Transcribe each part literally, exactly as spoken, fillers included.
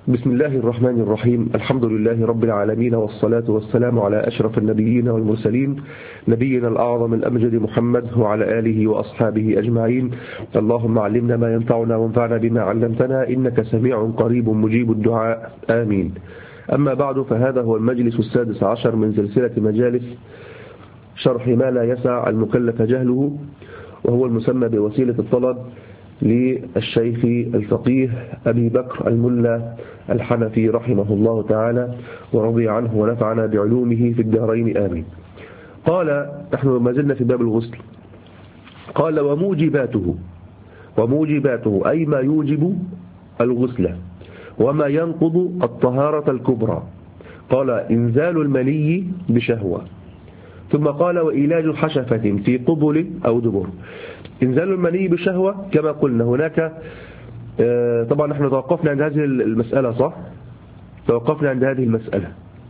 بسم الله الرحمن الرحيم. الحمد لله رب العالمين، والصلاة والسلام على أشرف النبيين والمرسلين، نبينا الأعظم الأمجد محمد وعلى آله وأصحابه أجمعين. اللهم علمنا ما ينفعنا وانفعنا بما علمتنا، إنك سميع قريب مجيب الدعاء، آمين. أما بعد، فهذا هو المجلس السادس عشر من سلسلة مجالس شرح ما لا يسع المكلف جهله، وهو المسمى بوسيلة الطلب للشيخ الفقيه أبي بكر الملا الحنفي رحمه الله تعالى ورضي عنه ونفعنا بعلومه في الدارين، آمين. قال: نحن ما زلنا في باب الغسل. قال: وموجباته وموجباته أي ما يوجب الغسل وما ينقض الطهارة الكبرى. قال: إنزال المني بشهوة. ثم قال: وإيلاج حشفة في قبل أو دبر. إنزال المني بشهوة كما قلنا هناك، طبعا نحن توقفنا عند هذه المسألة، صح؟ توقفنا عند هذه المسألة،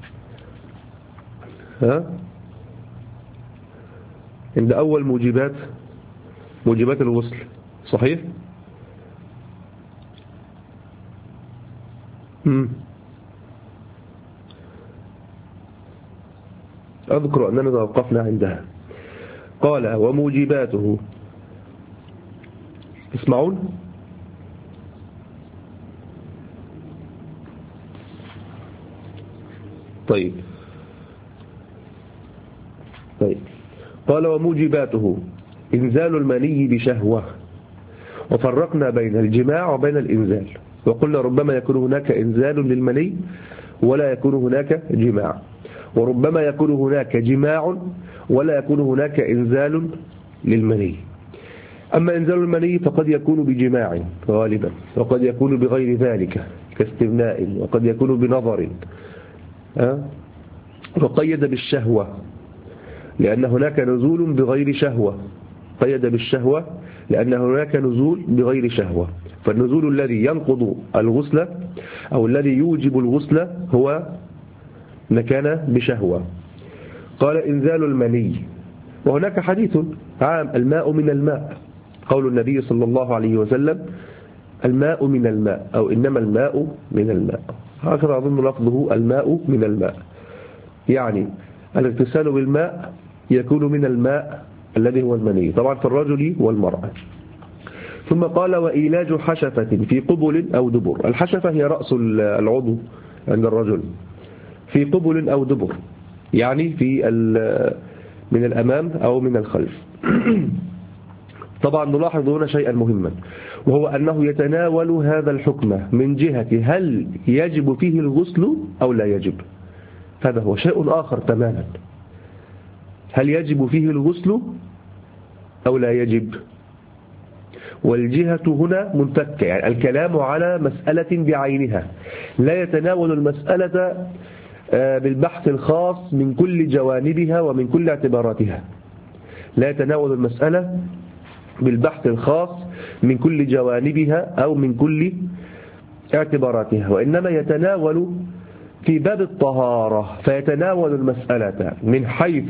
ها؟ عند أول موجبات موجبات الغسل، صحيح؟ مم. أذكر أننا توقفنا عندها. قال: وموجباته. تسمعون؟ طيب طيب قال: وموجباته إنزال المني بشهوة. وفرقنا بين الجماع وبين الإنزال، وقلنا ربما يكون هناك إنزال للمني ولا يكون هناك جماع، وربما يكون هناك جماع ولا يكون هناك إنزال للمني. أما إنزال المني فقد يكون بجماع غالبا، وقد يكون بغير ذلك كاستبناء، وقد يكون بنظر، وقيد بالشهوة لأن هناك نزول بغير شهوة. قيد بالشهوة لأن هناك نزول بغير شهوة. فالنزول الذي ينقض الغسل أو الذي يوجب الغسل هو ما كان بشهوة. قال: إنزال المني. وهناك حديث عام: الماء من الماء، قول النبي صلى الله عليه وسلم: الماء من الماء، أو إنما الماء من الماء، هكذا أظن لفظه، الماء من الماء، يعني الاغتسال بالماء يكون من الماء الذي هو المني، طبعا في الرجل والمرأة. ثم قال: وإيلاج حشفة في قبل أو دبر. الحشفة هي رأس العضو عند الرجل، في قبل أو دبر، يعني في من الأمام أو من الخلف. طبعا نلاحظ هنا شيئا مهما، وهو أنه يتناول هذا الحكم من جهة هل يجب فيه الغسل أو لا يجب. هذا هو شيء آخر تماما، هل يجب فيه الغسل أو لا يجب. والجهة هنا منفكة، يعني الكلام على مسألة بعينها، لا يتناول المسألة بالبحث الخاص من كل جوانبها ومن كل اعتباراتها، لا يتناول المسألة بالبحث الخاص من كل جوانبها أو من كل اعتباراتها، وإنما يتناول في باب الطهارة، فيتناول المسألة من حيث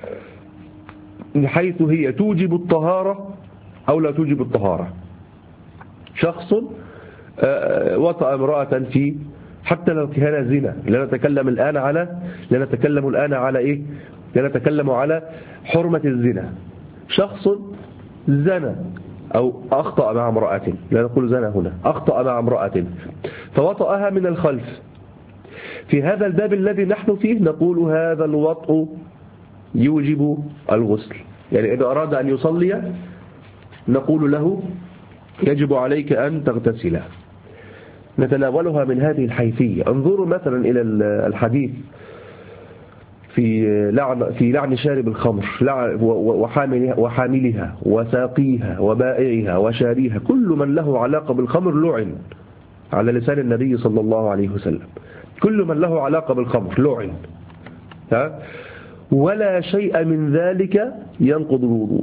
من حيث هي توجب الطهارة أو لا توجب الطهارة. شخص وطأ امرأة في، حتى لو كان زنا، لا نتكلم الآن على لا نتكلم الآن على إيه لا نتكلم على حرمة الزنا. شخص زنا أو أخطأ مع امرأة، لا نقول زنا هنا، أخطأ مع امرأة فوطأها من الخلف. في هذا الباب الذي نحن فيه نقول هذا الوطء يوجب الغسل، يعني إذا أراد أن يصلي نقول له يجب عليك أن تغتسل. نتناولها من هذه الحيثية. انظروا مثلا إلى الحديث في لعن في لعن شارب الخمر وحاملها وساقيها وبائعها وشاريها، كل من له علاقة بالخمر لعن، على لسان النبي صلى الله عليه وسلم. كل من له علاقة بالخمر لعن، ها؟ ولا شيء من ذلك ينقض الوضوء،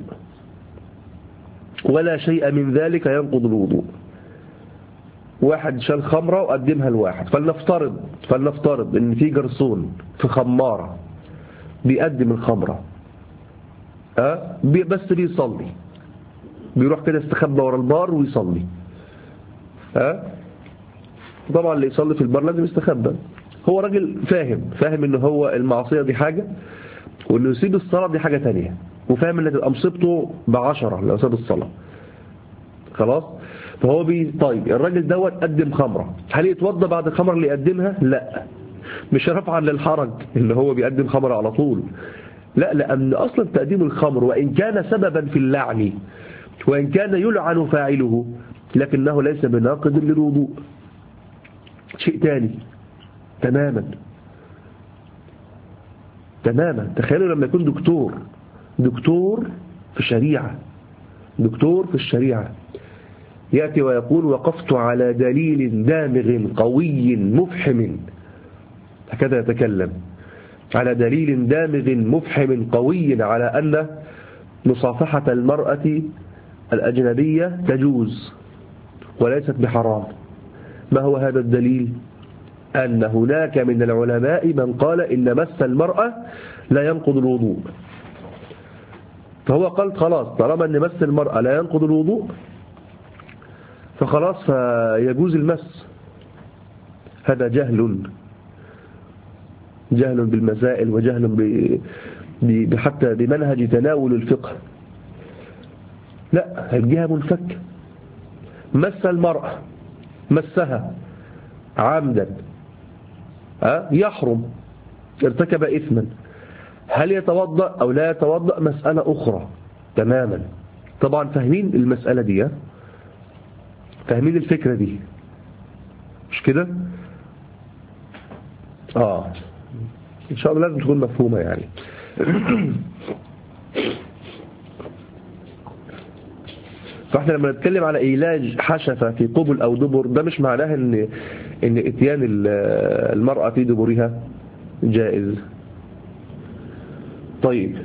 ولا شيء من ذلك ينقض الوضوء. واحد شال خمرة وقدمها لواحد، فلنفترض فلنفترض ان في جرسون في خمارة بيقدم الخمرة، أه؟ بس بيصلي، بيروح كده استخبى ورا البار ويصلي، أه؟ طبعا اللي يصلي في البر لازم يستخبى. هو راجل فاهم فاهم ان هو المعصية دي حاجة، وانه يسيب الصلاة دي حاجة تانية، وفاهم ان تبقى مصيبته بعشرة لو ساب الصلاة. خلاص. فهو بي طيب الراجل دوت قدم خمرة، هل يتوضى بعد الخمرة اللي يقدمها؟ لا، مش رفعا للحرج اللي هو بيقدم خمرة على طول، لا، لأن أصلا تقديم الخمر وإن كان سببا في اللعن وإن كان يلعن فاعله، لكنه ليس بناقض للوضوء، شيء تاني تماما تماما. تخيلوا لما يكون دكتور دكتور في الشريعة دكتور في الشريعة يأتي ويقول وقفت على دليل دامغ قوي مفحم، هكذا يتكلم، على دليل دامغ مفحم قوي على أن مصافحة المرأة الأجنبية تجوز وليست بحرام. ما هو هذا الدليل؟ أن هناك من العلماء من قال إن مس المرأة لا ينقض الوضوء، فهو قال خلاص طالما أن مس المرأة لا ينقض الوضوء فخلاص فيجوز المس. هذا جهل جهل بالمسائل وجهل ب... حتى بمنهج تناول الفقه. لا، الجهة منفك. مس المرأة مسها عمدا أه؟ يحرم، ارتكب إثما، هل يتوضأ أو لا يتوضأ مسألة أخرى تماما. طبعا فاهمين المسألة دي، فاهمين الفكرة دي مش كده؟ آه إن شاء الله لازم تكون مفهومة يعني. فاحنا لما نتكلم على إيلاج حشفة في قبل أو دبر، ده مش معناه إن إن إتيان المرأة في دبرها جائز. طيب،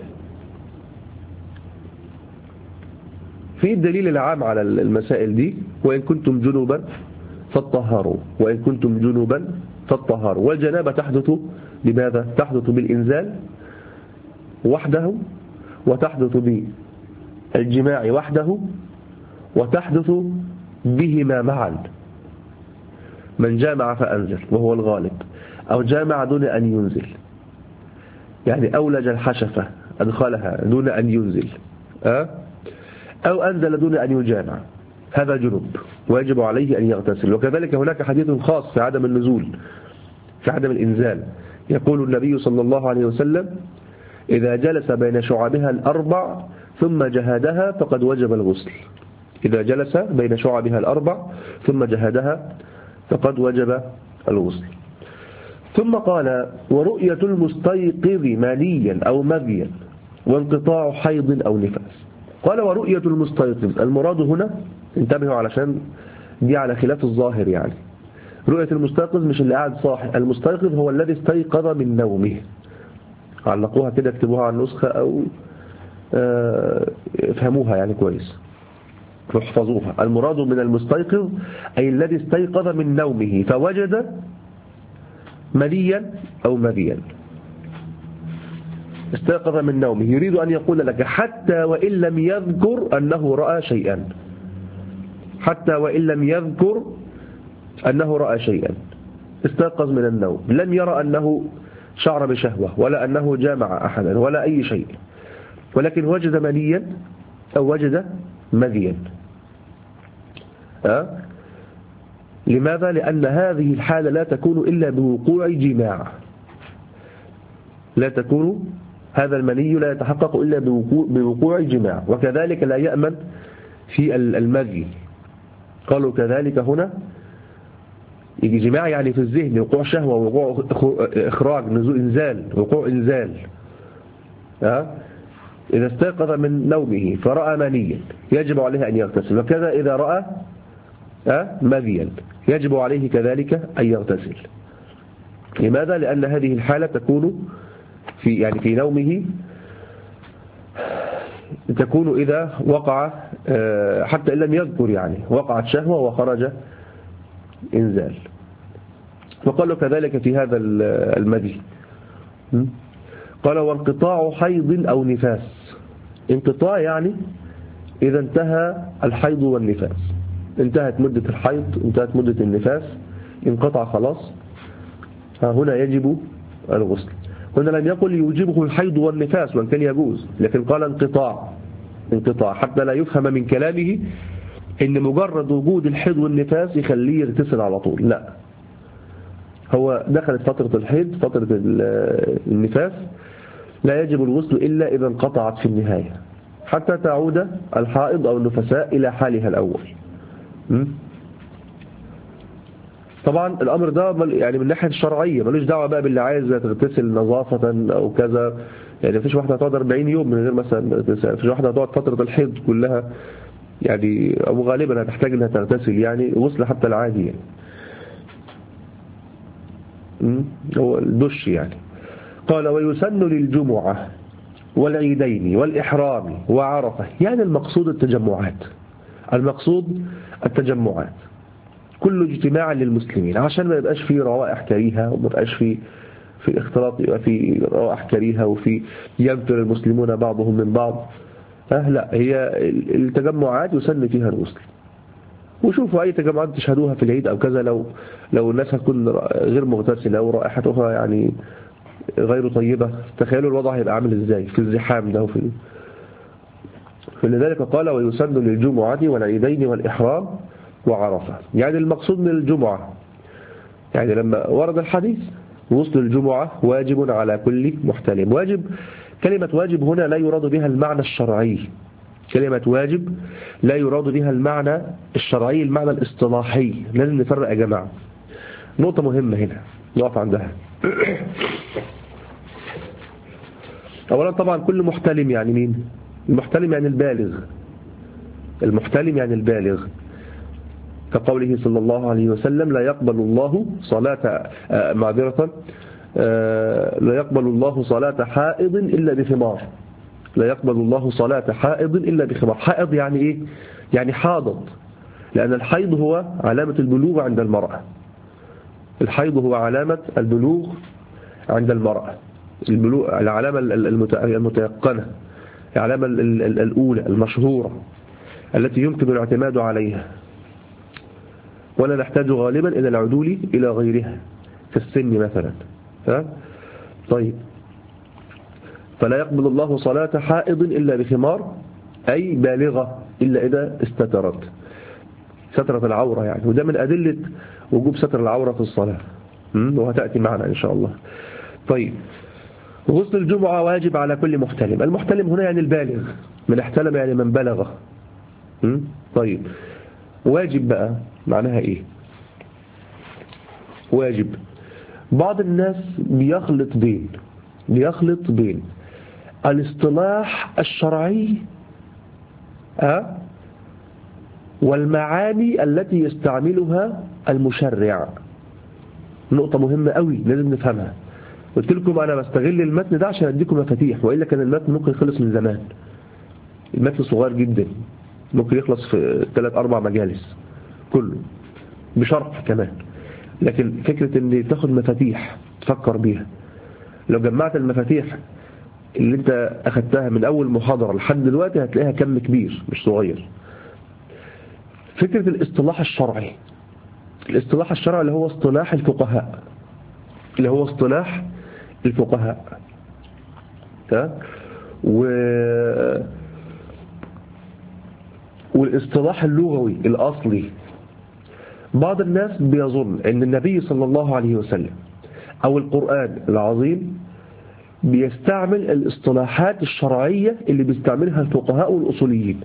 في الدليل العام على المسائل دي وإن كنتم جنوبا فاطهروا وإن كنتم جنوبا فاطهروا. والجنابة تحدث بماذا؟ تحدث بالإنزال وحده، وتحدث بالجماع وحده، وتحدث بهما معا. من جامع فأنزل وهو الغالب، أو جامع دون أن ينزل، يعني أولج الحشفة أدخلها دون أن ينزل، أه؟ أو أنزل دون أن يجامع، هذا جنوب ويجب عليه أن يغتسل. وكذلك هناك حديث خاص في عدم النزول، في عدم الإنزال. يقول النبي صلى الله عليه وسلم إذا جلس بين شعبها الأربع ثم جهادها فقد وجب الغسل. إذا جلس بين شعبها الأربع ثم جهادها فقد وجب الغسل. ثم قال ورؤية المستيقظ مانيا أو مذيا وانقطاع حيض أو نفاس. قال ورؤية المستيقظ، المراد هنا انتبهوا علشان دي على خلاف الظاهر، يعني رؤية المستيقظ مش اللي قاعد صاحي، المستيقظ هو الذي استيقظ من نومه. علقوها كده، اكتبوها على النسخة أو افهموها يعني كويس واحفظوها. المراد من المستيقظ أي الذي استيقظ من نومه فوجد منيا أو مذيا. استيقظ من نومه، يريد أن يقول لك حتى وإن لم يذكر أنه رأى شيئا، حتى وإن لم يذكر أنه رأى شيئا، استيقظ من النوم لم يرى أنه شعر بشهوة ولا أنه جامع أحدا ولا أي شيء، ولكن وجد منيا أو وجد مذيا. أه؟ لماذا؟ لأن هذه الحالة لا تكون إلا بوقوع جماع، لا تكون، هذا المني لا يتحقق إلا بوقوع, بوقوع جماع. وكذلك لا يأمن في المذي. قالوا كذلك هنا يجي جماع يعني في الذهن، وقوع شهوة ووقوع إخراج، نزول إنزال، وقوع إنزال. أه؟ إذا استيقظ من نومه فرأى منيا يجب عليه أن يغتسل، وكذا إذا رأى أه؟ مذيا يجب عليه كذلك أن يغتسل. لماذا؟ لأن هذه الحالة تكون في يعني في نومه، تكون إذا وقع حتى إن لم يذكر، يعني وقعت شهوة وخرج إنزال. وقالوا كذلك في هذا المذي. قال وانقطاع حيض أو نفاس. انقطاع يعني إذا انتهى الحيض والنفاس، انتهت مدة الحيض، انتهت مدة النفاس، انقطع خلاص، هنا يجب الغسل. هنا لم يقل يوجبه الحيض والنفاس وان كان يجوز، لكن قال انقطاع انقطاع حتى لا يفهم من كلامه ان مجرد وجود الحيض والنفاس يخليه يغتسل على طول، لا، هو دخلت فترة الحيض فترة النفاس لا يجب الغسل إلا إذا انقطعت في النهاية حتى تعود الحائض أو النفساء إلى حالها الأول. طبعا الأمر ده يعني من الناحية الشرعية ملوش دعوة بقى باللي عايز تغتسل نظافة أو كذا، يعني مفيش واحدة هتقعد أربعين يوم من غير مثلا، مفيش واحدة هتقعد فترة الحيض كلها يعني، أو غالبا هتحتاج أنها تغتسل يعني غسل حتى العادي يعني. هو الدش يعني. قال ويسن للجمعة والعيدين والإحرام وعرفة، يعني المقصود التجمعات، المقصود التجمعات كل اجتماع للمسلمين عشان ما يبقاش فيه روائح كريهة وما يبقاش فيه في اختلاط، يبقى في روائح كريهة وفي ينفر المسلمون بعضهم من بعض. أه لا، هي التجمعات يسن فيها الغسل. وشوفوا أي تجمعات تشهدوها في العيد أو كذا، لو لو الناس هتكون غير مغتسلة أو رائحتها يعني غير طيبة، تخيلوا الوضع هيبقى عامل إزاي في الزحام ده. وفي فلذلك قال ويسن للجمعة والعيدين والإحرام وعرفة، يعني المقصود من الجمعة يعني لما ورد الحديث غسل الجمعة واجب على كل محتلم. واجب، كلمة واجب هنا لا يراد بها المعنى الشرعي، كلمة واجب لا يراد بها المعنى الشرعي، المعنى الاصطلاحي. لازم نفرق يا جماعة، نقطة مهمة هنا نقف عندها. أولا طبعا كل محتلم يعني مين؟ المحتلم يعني البالغ، المحتلم يعني البالغ، كقوله صلى الله عليه وسلم لا يقبل الله صلاة معذرة لا يقبل الله صلاة حائض إلا بخمار، لا يقبل الله صلاة حائض إلا بخمار. حائض يعني إيه؟ يعني حاضت، لأن الحيض هو علامة البلوغ عند المرأة، الحيض هو علامة البلوغ عند المرأة، البلوغ العلامة المتيقنة، العلامة الأولى المشهورة التي يمكن الاعتماد عليها، ولا نحتاج غالبا إلى العدول إلى غيرها كالسن مثلا. ها؟ طيب، فلا يقبل الله صلاة حائض إلا بخمار، أي بالغة إلا إذا استترت، سترة العورة يعني، وده من أدلة وجوب ستر العورة في الصلاة، وهتأتي معنا إن شاء الله. طيب، غسل الجمعة واجب على كل محتلم. المحتلم هنا يعني البالغ، من احتلم يعني من بلغ. طيب، واجب بقى معناها إيه؟ واجب، بعض الناس بيخلط بين بيخلط بين الاصطلاح الشرعي أه؟ والمعاني التي يستعملها المشرع. نقطة مهمة قوي لازم نفهمها. قلت لكم أنا بستغل المتن ده عشان أديكم مفاتيح، وإلا كان المتن ممكن يخلص من زمان. المتن صغير جدا، ممكن يخلص في ثلاث أربع مجالس كله بشرح كمان، لكن فكرة أن تاخد مفاتيح تفكر بيها، لو جمعت المفاتيح اللي انت أخدتها من أول محاضرة لحد دلوقتي هتلاقيها كم كبير مش صغير. فكرة الاصطلاح الشرعي، الاصطلاح الشرعي اللي هو اصطلاح الفقهاء، اللي هو اصطلاح الفقهاء و... والاصطلاح اللغوي الأصلي. بعض الناس بيظن أن النبي صلى الله عليه وسلم أو القرآن العظيم بيستعمل الاصطلاحات الشرعية اللي بيستعملها الفقهاء والأصوليين.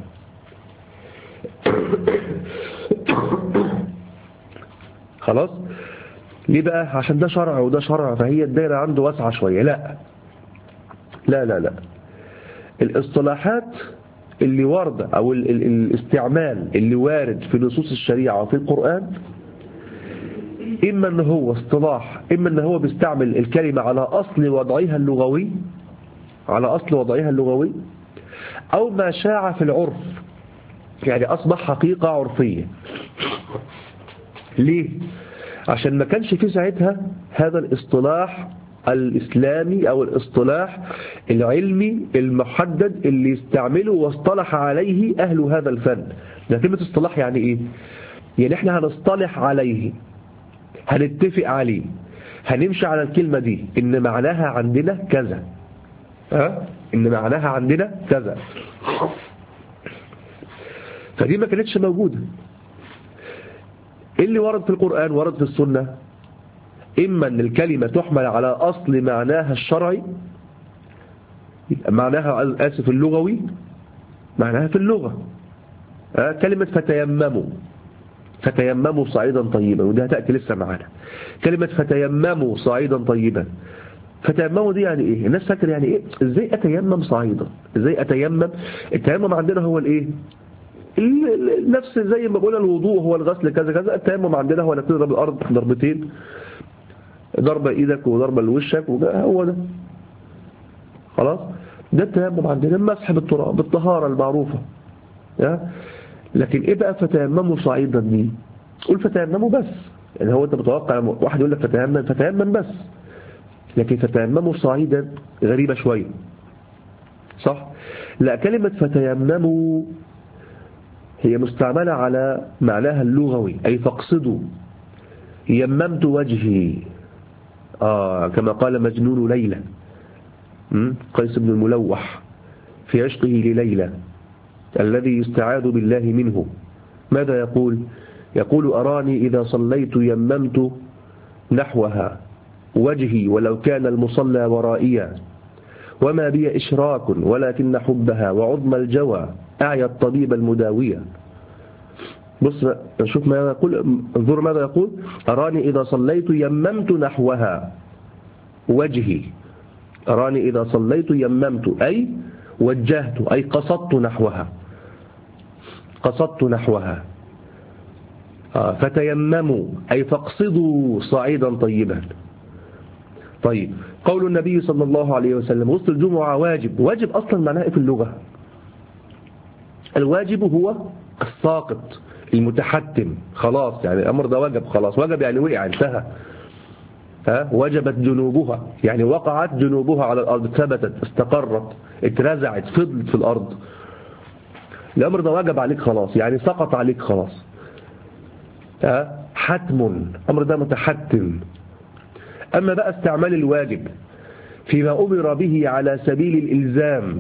خلاص، ليه بقى؟ عشان ده شرع وده شرع، فهي الدائرة عنده واسعة شوية. لا لا لا لا، الاصطلاحات اللي واردة أو ال ال الاستعمال اللي وارد في نصوص الشريعة وفي القرآن، إما أنه هو اصطلاح، إما أنه هو بيستعمل الكلمة على أصل وضعها اللغوي، على أصل وضعها اللغوي، أو ما شاع في العرف، يعني أصبح حقيقة عرفية. ليه؟ عشان ما كانش في ساعتها هذا الاصطلاح الإسلامي أو الاصطلاح العلمي المحدد اللي يستعمله واصطلح عليه أهل هذا الفن. ده كلمة اصطلاح يعني إيه؟ يعني إحنا هنصطلح عليه، هنتفق عليه، هنمشي على الكلمة دي إن معناها عندنا كذا، أه؟ إن معناها عندنا كذا. فدي ما كانتش موجودة. اللي ورد في القرآن ورد في السنة، إما أن الكلمة تحمل على أصل معناها الشرعي، معناها آسف اللغوي، معناها في اللغة. أه؟ كلمة فتيمموا، فتيمموا صعيدا طيبا، ودي هتأتي لسه معانا. كلمة فتيمموا صعيدا طيبا، فتيمموا دي يعني ايه؟ الناس فاكر يعني ايه؟ ازاي اتيمم صعيدا؟ ازاي اتيمم؟ التيمم عندنا هو الايه؟ نفس زي ما قلنا الوضوء هو الغسل كذا كذا، التيمم عندنا هو انك تضرب الارض ضربتين، ضربة ايدك وضربة لوشك، هو ده خلاص. ده التيمم عندنا، المسح بالتراب، بالطهارة المعروفة. لكن ايه بقى فتيمموا صعيدا دي؟ قول فتيمموا بس، يعني هو انت متوقع واحد يقول لك فتيمم فتيمم بس، لكن فتيمموا صعيدا غريبة شوية، صح؟ لا، كلمة فتيمموا هي مستعملة على معناها اللغوي، أي فاقصدوا. يممت وجهي، آه كما قال مجنون ليلى قيس بن الملوح في عشقه لليلى الذي يستعاذ بالله منه. ماذا يقول؟ يقول أراني إذا صليت يممت نحوها وجهي ولو كان المصلى ورائيا، وما بي إشراك ولكن حبها وعظم الجوى أعيا الطبيب المداوية. بص نشوف ماذا يقول، انظر ماذا يقول. أراني إذا صليت يممت نحوها وجهي، أراني إذا صليت يممت أي وجهت، أي قصدت نحوها، قصدت نحوها. فتيمموا أي فاقصدوا صعيدا طيبا. طيب، قول النبي صلى الله عليه وسلم غسل الجمعة واجب. واجب أصلا معناه في اللغة؟ الواجب هو الساقط المتحتم، خلاص يعني الأمر ده وجب، خلاص وجب يعني وقع انتهى. ها وجبت جنوبها يعني وقعت جنوبها على الأرض، ثبتت استقرت اترزعت فضلت في الأرض. الأمر ده وجب عليك خلاص، يعني سقط عليك خلاص. ها حتم، الأمر ده متحتم. أما بقى استعمال الواجب فيما أمر به على سبيل الإلزام،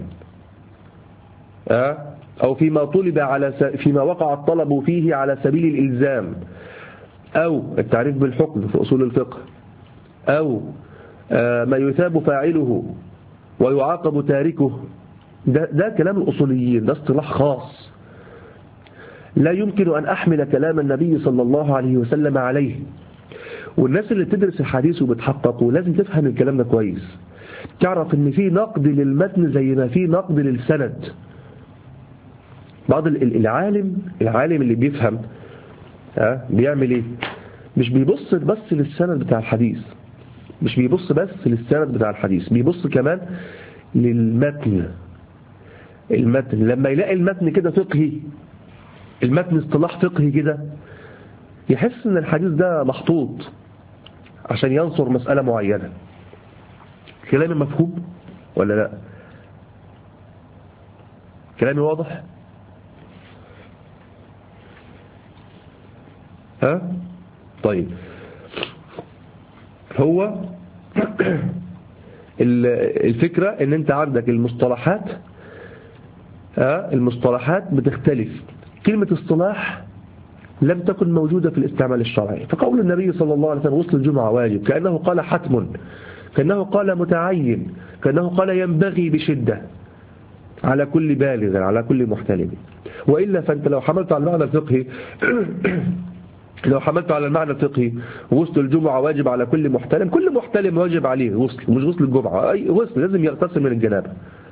ها أو فيما طلب على س... فيما وقع الطلب فيه على سبيل الإلزام، أو التعريف بالحكم في أصول الفقه، أو ما يثاب فاعله ويعاقب تاركه، ده, ده كلام الأصوليين، ده اصطلاح خاص لا يمكن أن أحمل كلام النبي صلى الله عليه وسلم عليه. والناس اللي تدرس الحديث وبتحققه لازم تفهم الكلام ده كويس، تعرف ان في نقد للمتن زي ما في نقد للسند. بعض العالم العالم اللي بيفهم ها بيعمل ايه؟ مش بيبص بس للسند بتاع الحديث، مش بيبص بس للسند بتاع الحديث، بيبص كمان للمتن. المتن لما يلاقي المتن كده فقهي، المتن اصطلاح فقهي كده، يحس ان الحديث ده محطوط عشان ينصر مسألة معينة. كلامي مفهوم ولا لا؟ كلامي واضح؟ ها؟ طيب، هو الفكرة ان انت عندك المصطلحات، ها المصطلحات بتختلف. كلمة اصطلاح لم تكن موجودة في الاستعمال الشرعي، فقول النبي صلى الله عليه وسلم غسل الجمعة واجب كأنه قال حتم، كأنه قال متعين، كأنه قال ينبغي بشدة على كل بالغ على كل محتلم. وإلا فأنت لو حملت على المعنى الفقهي لو حملت على المعنى الفقهي غسل الجمعة واجب على كل محتلم، كل محتلم واجب عليه غسل، مش غسل الجمعة، أي غسل لازم يغتسل من الجنابة.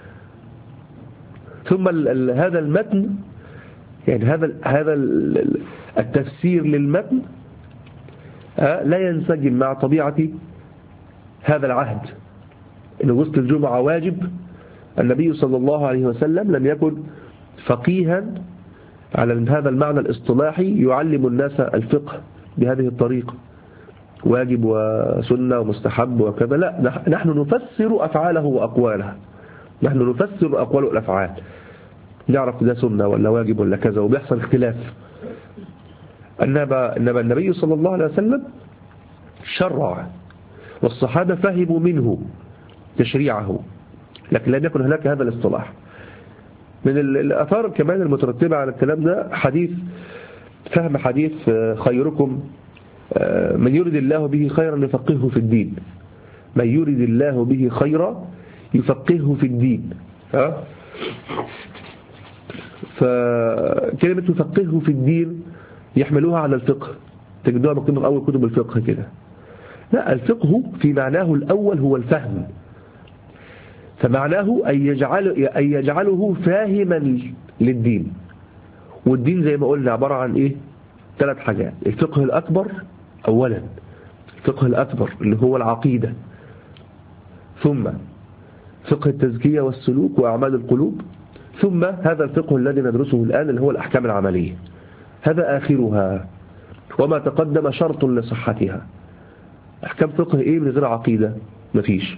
ثم ال ال هذا المتن يعني هذا هذا التفسير للمتن لا ينسجم مع طبيعة هذا العهد. إن غسل الجمعة واجب، النبي صلى الله عليه وسلم لم يكن فقيها على هذا المعنى الاصطلاحي يعلم الناس الفقه بهذه الطريقة، واجب وسنة ومستحب وكذا. لا، نحن نفسر أفعاله وأقواله، نحن نفسر أقوال الأفعال، نعرف ده سنة ولا واجب ولا كذا، وبيحصل اختلاف. إنما النبي صلى الله عليه وسلم شرع، والصحابة فهموا منه تشريعه، لكن لم يكن هناك هذا الاصطلاح. من الآثار كمان المترتبة على الكلام ده حديث فهم حديث خيركم من يريد الله به خيرا يفقهه في الدين. من يريد الله به خيرا يفقهه في الدين. ها؟ فكلمة يفقهه في الدين يحملوها على الفقه، تجدوها مكتوبة في أول كتب الفقه كده. لا، الفقه في معناه الأول هو الفهم، فمعناه أن يجعل أن يجعله فاهما للدين. والدين زي ما قلنا عبارة عن إيه؟ ثلاث حاجات. الفقه الأكبر أولا، الفقه الأكبر اللي هو العقيدة، ثم فقه التزكية والسلوك وأعمال القلوب، ثم هذا الفقه الذي ندرسه الآن اللي هو الأحكام العملية. هذا آخرها، وما تقدم شرط لصحتها. أحكام فقه إيه من غير عقيدة؟ مفيش.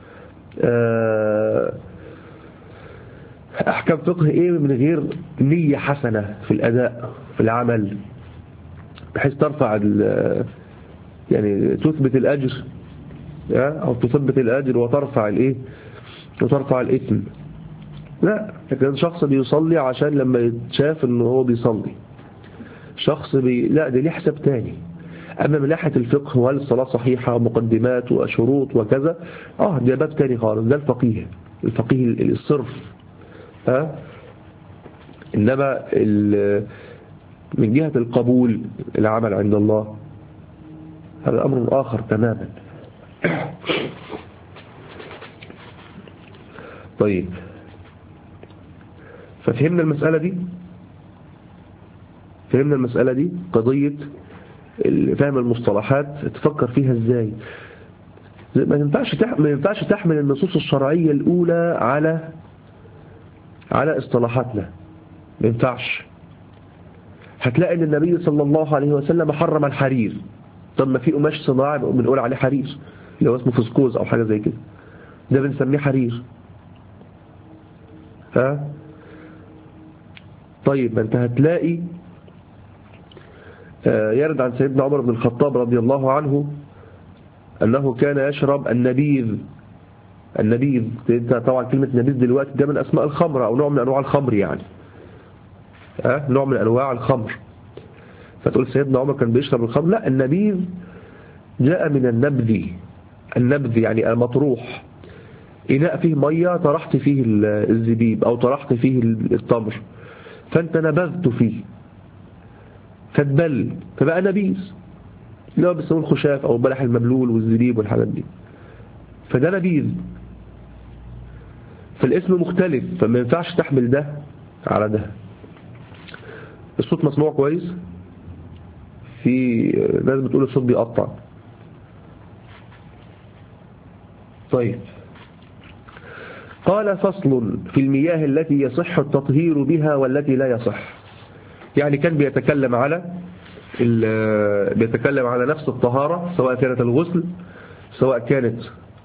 أحكام فقه إيه من غير نية حسنة في الأداء في العمل، بحيث ترفع يعني تثبت الأجر أو تثبت الأجر وترفع الإيه وترفع الإثم. لا، لكن شخص بيصلي عشان لما يتشاف إنه هو بيصلي، شخص بي... لا، ده ليه حساب تاني. أما من ناحية الفقه وهل الصلاة صحيحة ومقدمات وشروط وكذا، آه ده باب تاني خالص، ده الفقيه الفقيه الصرف. ها؟ إنما ال... من جهة القبول العمل عند الله هذا أمر آخر تماما. طيب، ففهمنا المسألة دي فهمنا المسألة دي قضية فهم المصطلحات تفكر فيها ازاي. ما ينفعش ما ينفعش تحمل النصوص الشرعية الأولى على على اصطلاحاتنا، ما ينفعش. هتلاقي ان النبي صلى الله عليه وسلم حرم الحرير. طب ما في قماش صناعي بنقول عليه حرير، اللي هو اسمه فسكوز او حاجة زي كده، ده بنسميه حرير. ها؟ طيب، ما انت هتلاقي يرد عن سيدنا عمر بن الخطاب رضي الله عنه أنه كان يشرب النبيذ. النبيذ طبعا كلمة نبيذ دلوقتي ده من أسماء الخمر أو نوع من أنواع الخمر، يعني أه؟ نوع من أنواع الخمر. فتقول سيدنا عمر كان بيشرب الخمر؟ لا، النبيذ جاء من النبذ. النبذ يعني المطروح، إناء فيه مية طرحت فيه الزبيب أو طرحت فيه التمر، فأنت نبذت فيه فتبل فبقى نبيذ، اللي هو بيسموه الخشاف او البلح المبلول والزبيب والحاجات دي، فده نبيذ. فالاسم مختلف، فما ينفعش تحمل ده على ده. الصوت مسموع كويس؟ في ناس بتقول الصوت بيقطع. طيب، قال فصل في المياه التي يصح التطهير بها والتي لا يصح. يعني كان بيتكلم على بيتكلم على نفس الطهارة، سواء كانت الغسل، سواء كانت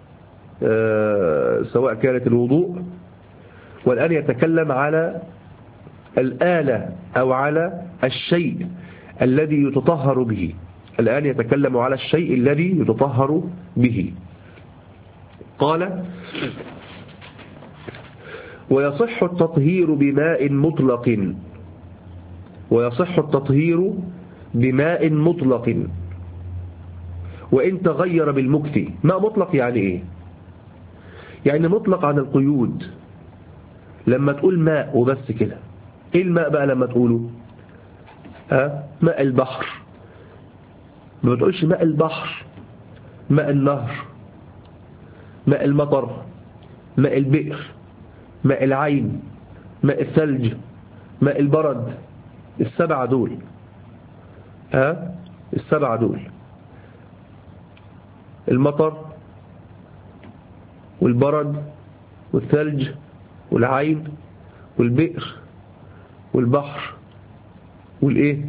سواء كانت الوضوء، والآن يتكلم على الآلة أو على الشيء الذي يتطهر به. الآن يتكلم على الشيء الذي يتطهر به. قال ويصح التطهير بماء مطلق ويصح التطهير بماء مطلق وإن تغير بالمكث. ماء مطلق يعني إيه؟ يعني مطلق عن القيود. لما تقول ماء وبس كده، إيه الماء بقى لما تقوله؟ ها؟ ماء البحر. ما تقولش ماء البحر، ماء النهر، ماء المطر، ماء البئر، ماء العين، ماء الثلج، ماء البرد. السبعة دول، ها؟ السبعة دول، المطر والبرد والثلج والعين والبئر والبحر والايه،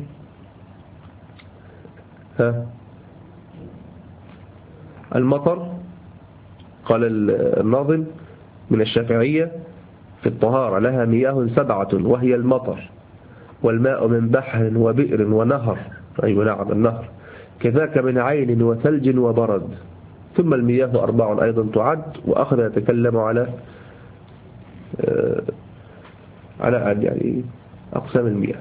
ها؟ المطر. قال الناظم من الشافعية في الطهارة لها مياه سبعة وهي المطر والماء من بحر وبئر ونهر. أيوة نعم، النهر. كذاك من عين وثلج وبرد. ثم المياه أربع أيضا تعد. وأخذ يتكلم على آه على يعني أقسام المياه.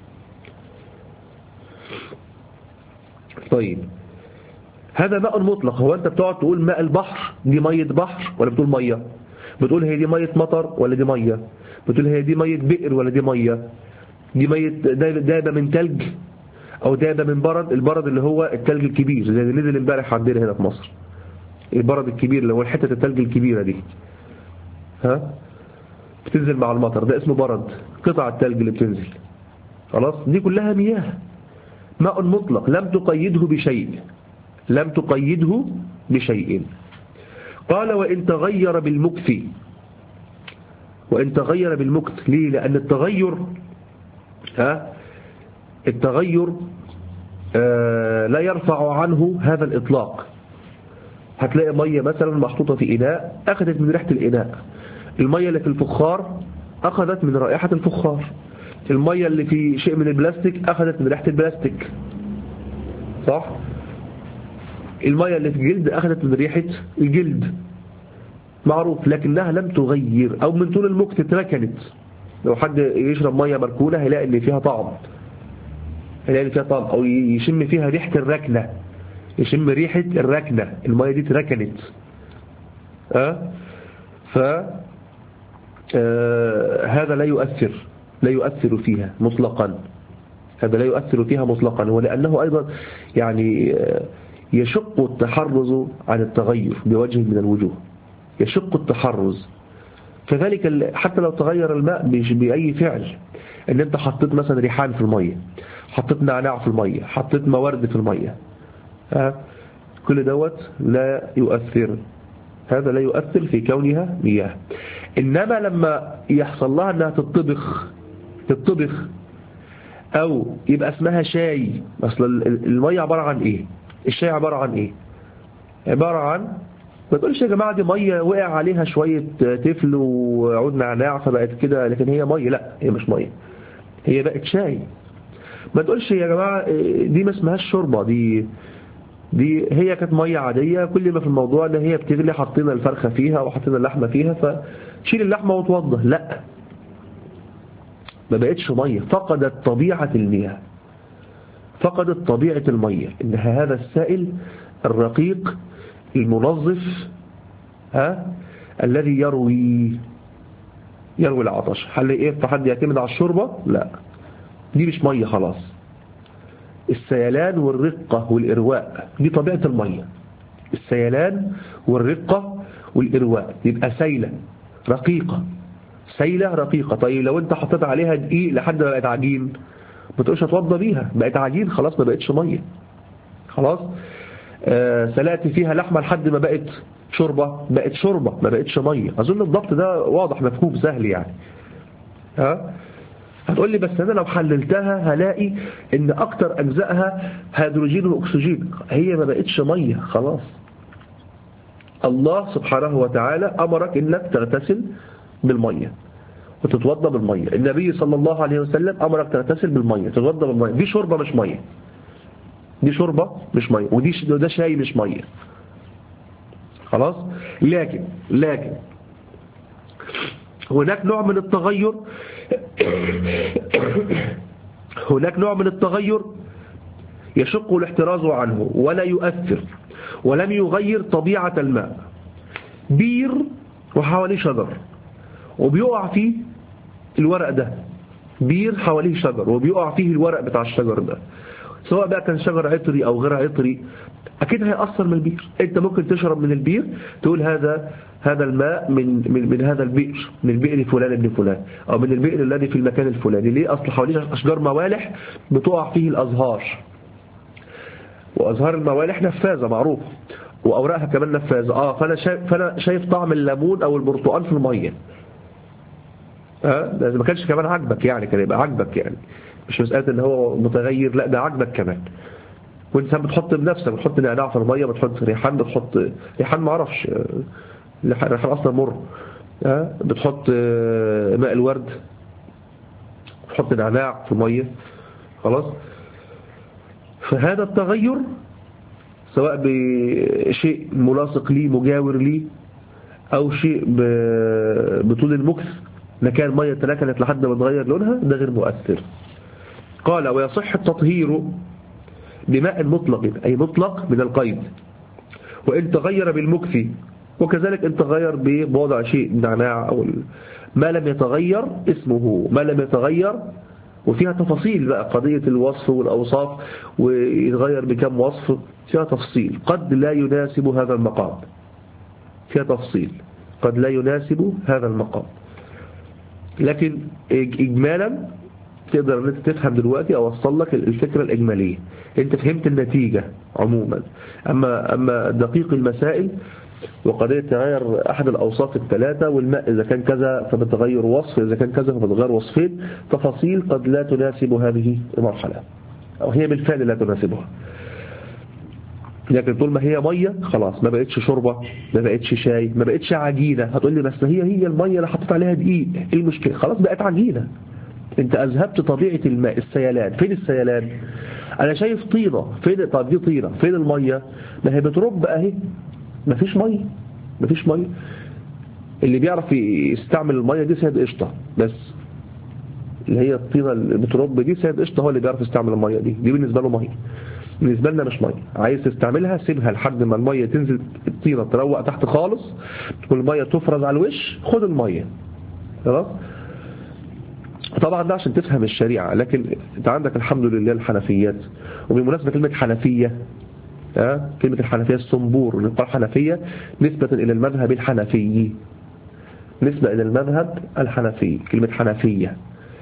طيب هذا ماء مطلق. هو أنت بتقعد تقول ماء البحر دي مية بحر ولا بتقول مية؟ بتقول هي دي مية مطر ولا دي مية؟ بتقول هي دي مية بئر ولا دي مية؟ دي مية دابة من تلج أو دابة من برد. البرد اللي هو التلج الكبير زي اللي نزل امبارح عندنا هنا في مصر. البرد الكبير اللي هو حتة التلج الكبيرة دي، ها، بتنزل مع المطر، ده اسمه برد، قطع التلج اللي بتنزل. خلاص، دي كلها مياه، ماء مطلق لم تقيده بشيء، لم تقيده بشيء. قال وإن تغير بالمكث. وإن تغير بالمكث ليه؟ لأن التغير ها التغير آه لا يرفع عنه هذا الإطلاق. هتلاقي مية مثلا محطوطة في إناء أخذت من ريحة الإناء، المية اللي في الفخار أخذت من رائحة الفخار، المية اللي في شيء من البلاستيك أخذت من ريحة البلاستيك، صح؟ المية اللي في الجلد أخذت من ريحة الجلد، معروف، لكنها لم تغير. أو من طول المكث اتركنت. لو حد يشرب مية مركونة هيلاقي اللي فيها طعم، هيلاقي اللي فيها طعم، أو يشم فيها ريحة الركنة، يشم ريحة الركنة، المية دي اتركنت. أه؟ ف آه هذا لا يؤثر لا يؤثر فيها مطلقا، هذا لا يؤثر فيها مطلقا. ولأنه أيضا يعني يشق التحرز عن التغير بوجه من الوجوه، يشق التحرز. كذلك حتى لو تغير الماء بأي فعل، ان انت حطيت مثلا ريحان في المية، حطيت نعناع في المية، حطيت موارد في المية، ها، كل دوت لا يؤثر، هذا لا يؤثر في كونها مياه. إنما لما يحصل لها أنها تطبخ تطبخ أو يبقى اسمها شاي. أصل المية عبارة عن إيه؟ الشاي عبارة عن إيه؟ عبارة عن، ما تقولش يا جماعة دي مية وقع عليها شوية تفل وعود نعناع فبقت كده، لكن هي مية. لا، هي مش مية، هي بقت شاي. ما تقولش يا جماعة دي ما اسمهاش شوربة، دي دي هي كانت مية عادية، كل ما في الموضوع ان هي بتغلي حطينا الفرخة فيها وحطينا اللحمة فيها فشيل اللحمة وتوضى. لا، ما بقتش مية، فقدت طبيعة المياه، فقدت طبيعة المية، انها هذا السائل الرقيق المنظف، ها، الذي يروي يروي العطش. هل ايه فحد يعتمد على الشوربة؟ لا، دي مش مية خلاص. السيلان والرقة والإرواء دي طبيعة المية، السيلان والرقة والإرواء، يبقى سيلة رقيقة، سيلة رقيقة. طيب لو انت حطيت عليها دقيق لحد ما بقت عجين، ما تقولش اتوضى بيها، بقت عجين خلاص، ما بقتش مية خلاص. آه سلقت فيها لحمة لحد ما بقت شوربة، بقت شوربة، ما بقتش مية. أظن الضبط ده واضح مفهوم سهل يعني. ها، هتقول لي بس أنا لو حللتها هلاقي إن أكتر أجزائها هيدروجين وأكسجين، هي ما بقتش مية خلاص. الله سبحانه وتعالى أمرك إنك تغتسل بالمية وتتوضى بالمية. النبي صلى الله عليه وسلم أمرك تغتسل بالمية تتوضى بالمية. دي شوربة مش مية، دي شوربة مش مية، ودي ده شاي مش مية خلاص. لكن لكن هناك نوع من التغير هناك نوع من التغير يشق الاحتراز عنه ولا يؤثر ولم يغير طبيعة الماء. بير وحواليه شجر وبيقع فيه الورق ده، بير حواليه شجر وبيقع فيه الورق بتاع الشجر ده، سواء بقى كان شجر عطري أو غير عطري، أكيد هيأثر من البير. أنت ممكن تشرب من البير تقول هذا هذا الماء من من من هذا البئر، من البئر فلان ابن فلان، أو من البئر الذي في المكان الفلاني. ليه؟ أصل حواليه أشجار موالح بتقع فيه الأزهار، وأزهار الموالح نفاذة معروف، وأوراقها كمان نفاذة. آه فأنا شايف فأنا شايف طعم الليمون أو البرتقال في المية. ها، ده ما كانش كمان عجبك يعني، كان يبقى عجبك يعني، مش مسألة ان هو متغير، لا ده عجبك كمان. وانت بتحط بنفسك، بتحط نعناع في الميه، بتحط ريحان، بتحط ريحان ما اعرفش، ريحان اصلا مر، ها، بتحط ماء الورد، بتحط نعناع في الميه خلاص. فهذا التغير سواء بشيء ملاصق لي مجاور لي أو شيء بطول المكث، مكان مية تلكنت لحد ما تغير لونها، ده غير مؤثر. قال ويصح التطهير بماء مطلق، أي مطلق من القيد، وإن تغير بالمكث، وكذلك إن تغير بوضع شيء نعناع أو ما لم يتغير اسمه، ما لم يتغير، وفيها تفاصيل بقى قضية الوصف والأوصاف ويتغير بكم وصف، فيها تفصيل قد لا يناسب هذا المقام، فيها تفصيل قد لا يناسب هذا المقام. لكن إجمالا تقدر أن تفهم دلوقتي أو أوصل لك الفكرة الإجمالية، أنت فهمت النتيجة عموما. أما, أما دقيق المسائل وقضية تغير أحد الأوصاف الثلاثة، والماء إذا كان كذا فبتغير وصف، إذا كان كذا فبتغير وصفين، تفاصيل قد لا تناسب هذه المرحلة أو هي بالفعل لا تناسبها. لكن طول ما هي مية خلاص، ما بقتش شوربة، ما بقتش شاي، ما بقتش عجينة. هتقول لي بس هي هي المية اللي حطيت عليها دقيق، ايه المشكلة؟ خلاص بقت عجينة، انت اذهبت طبيعة الماء. السيلان، فين السيلان؟ انا شايف طينة، فين؟ طب دي طينة، فين المية؟ ما هي بترب اهي، ما فيش مية، ما فيش مية. اللي بيعرف يستعمل المية دي سيد قشطة بس، اللي هي الطينة اللي بترب دي سيد قشطة هو اللي بيعرف يستعمل المية دي، دي بالنسبة له مية، بالنسبة لنا مش مية. عايز تستعملها سيبها لحد ما المية تنزل، الطينة تروق تحت خالص والمية تفرز على الوش، خد المية خلاص. طبعا ده عشان تفهم الشريعة. لكن انت عندك الحمد لله الحنفيات، وبالمناسبة كلمة حنفية، أه؟ كلمة الحنفية الصنبور، نقول حنفية نسبة إلى المذهب الحنفي، نسبة إلى المذهب الحنفي، كلمة حنفية.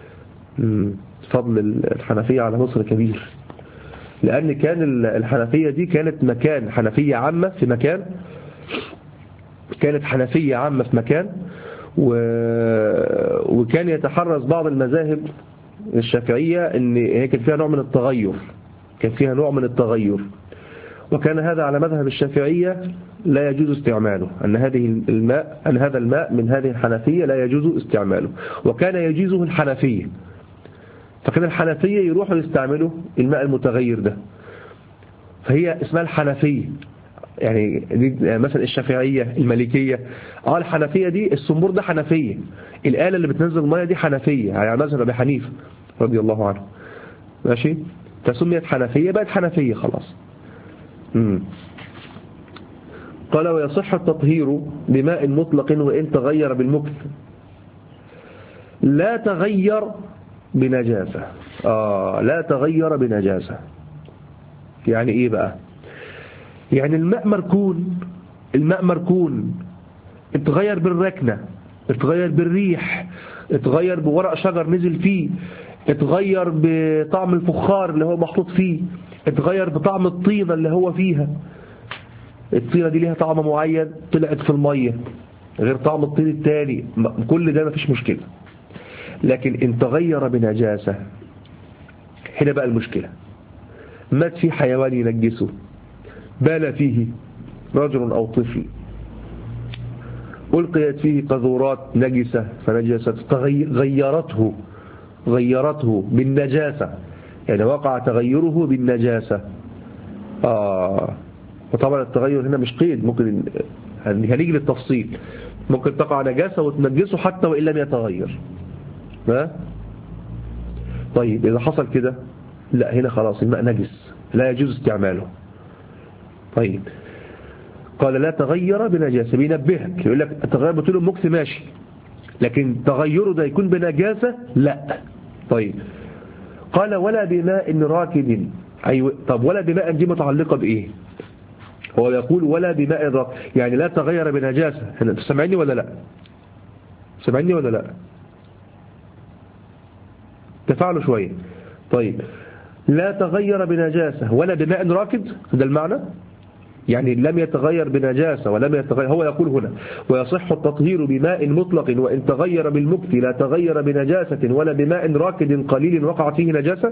فضل الحنفية على مصر كبير، لأن كان الحنفية دي كانت مكان حنفية عامة في مكان، كانت حنفية عامة في مكان، و... وكان يتحرز بعض المذاهب الشافعية ان هي كان فيها نوع من التغير، كان فيها نوع من التغير، وكان هذا على مذهب الشافعية لا يجوز استعماله، أن هذه الماء أن هذا الماء من هذه الحنفية لا يجوز استعماله، وكان يجيزه الحنفية. فكان الحنفية يروحوا يستعملوا الماء المتغير ده، فهي اسمها الحنفية. يعني دي مثلا الشافعية، المالكية، اه الحنفية دي الصنبور ده حنفية، الآلة اللي بتنزل المية دي حنفية، يعني مذهب أبي حنيفة رضي الله عنه، ماشي، فسميت حنفية بقت حنفية خلاص. مم. قال ويصح التطهير بماء مطلق وإن تغير بالمكث، لا تغير بنجاسة. آه لا تغير بنجاسة يعني إيه بقى؟ يعني الماء مركون، الماء مركون، اتغير بالركنة، اتغير بالريح، اتغير بورق شجر نزل فيه، اتغير بطعم الفخار اللي هو محطوط فيه، اتغير بطعم الطينة اللي هو فيها، الطينة دي ليها طعم معين طلعت في المية غير طعم الطين التاني، كل ده مفيش مشكلة. لكن ان تغير بنجاسة، هنا بقى المشكلة، مات فيه حيوان ينجسه، بال فيه رجل أو طفل، ألقيت فيه قذورات نجسة فنجست، غيرته غيرته بالنجاسة، يعني وقع تغيره بالنجاسة. آه وطبعا التغير هنا مش قيد، ممكن هنيجي للتفصيل، ممكن تقع نجاسة وتنجسه حتى وإن لم يتغير. ها؟ طيب إذا حصل كده، لا هنا خلاص الماء نجس لا يجوز استعماله. طيب قال لا تغير بنجاسة، بينبهك يقول لك التغير بطول المكث ماشي، لكن تغيره ده يكون بنجاسة لا. طيب قال ولا بماء راكد، أيوة. طب ولا بماء دي متعلقة بإيه؟ هو يقول ولا بماء راكد، يعني لا تغير بنجاسة. انت سمعني ولا لا؟ سمعني ولا لا؟ تفاعلوا شوية. طيب لا تغير بنجاسة ولا بماء راكد، ده المعنى، يعني لم يتغير بنجاسة ولم يتغير. هو يقول هنا ويصح التطهير بماء مطلق وإن تغير بالمكث، لا تغير بنجاسة ولا بماء راكد قليل وقع فيه نجاسة.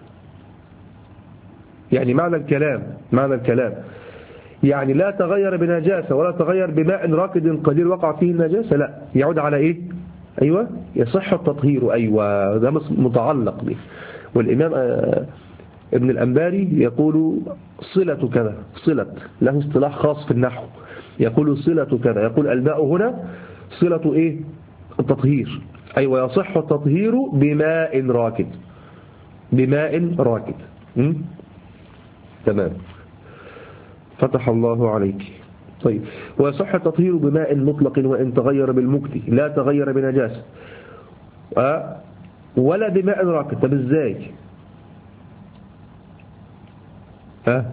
يعني معنى الكلام معنى الكلام يعني لا تغير بنجاسة ولا تغير بماء راكد قليل وقع فيه النجاسة، لا، يعود على إيه؟ أيوة يصح التطهير، أيوة ده متعلق به. والإمام ابن الأنباري يقول صلة كذا، صلة له اصطلاح خاص في النحو، يقول صلة كذا، يقول الماء هنا صلة إيه؟ التطهير، أي أيوة ويصح التطهير بماء راكد، بماء راكد. م? تمام، فتح الله عليك. طيب، ويصح التطهير بماء مطلق وإن تغير بالمكت لا تغير بنجاسة، أه؟ ولا بماء راكد. طب ازاي؟ ها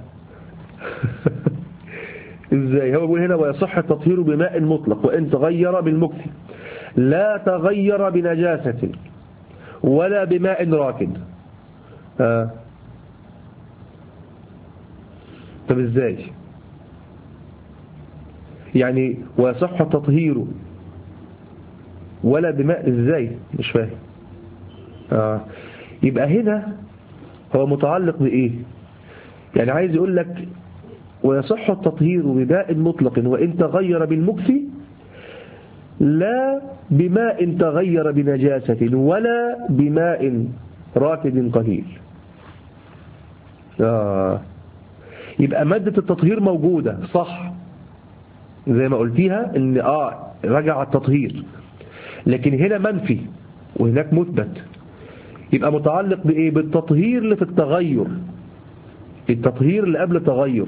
ازاي؟ هو بيقول هنا ويصح التطهير بماء مطلق وإن تغير بالمكت لا تغير بنجاسة ولا بماء راكد. ها طب ازاي يعني ويصح التطهير ولا بماء؟ ازاي؟ مش فاهم. آه. يبقى هنا هو متعلق بإيه؟ يعني عايز يقول لك ويصح التطهير بماء مطلق وإن تغير بالمكث لا بماء تغير بنجاسة ولا بماء راكد قليل. آه. يبقى مادة التطهير موجودة صح زي ما قلتيها ان اه رجع التطهير، لكن هنا منفي وهناك مثبت. يبقى متعلق بايه؟ بالتطهير اللي في التغير، التطهير اللي قبل التغير،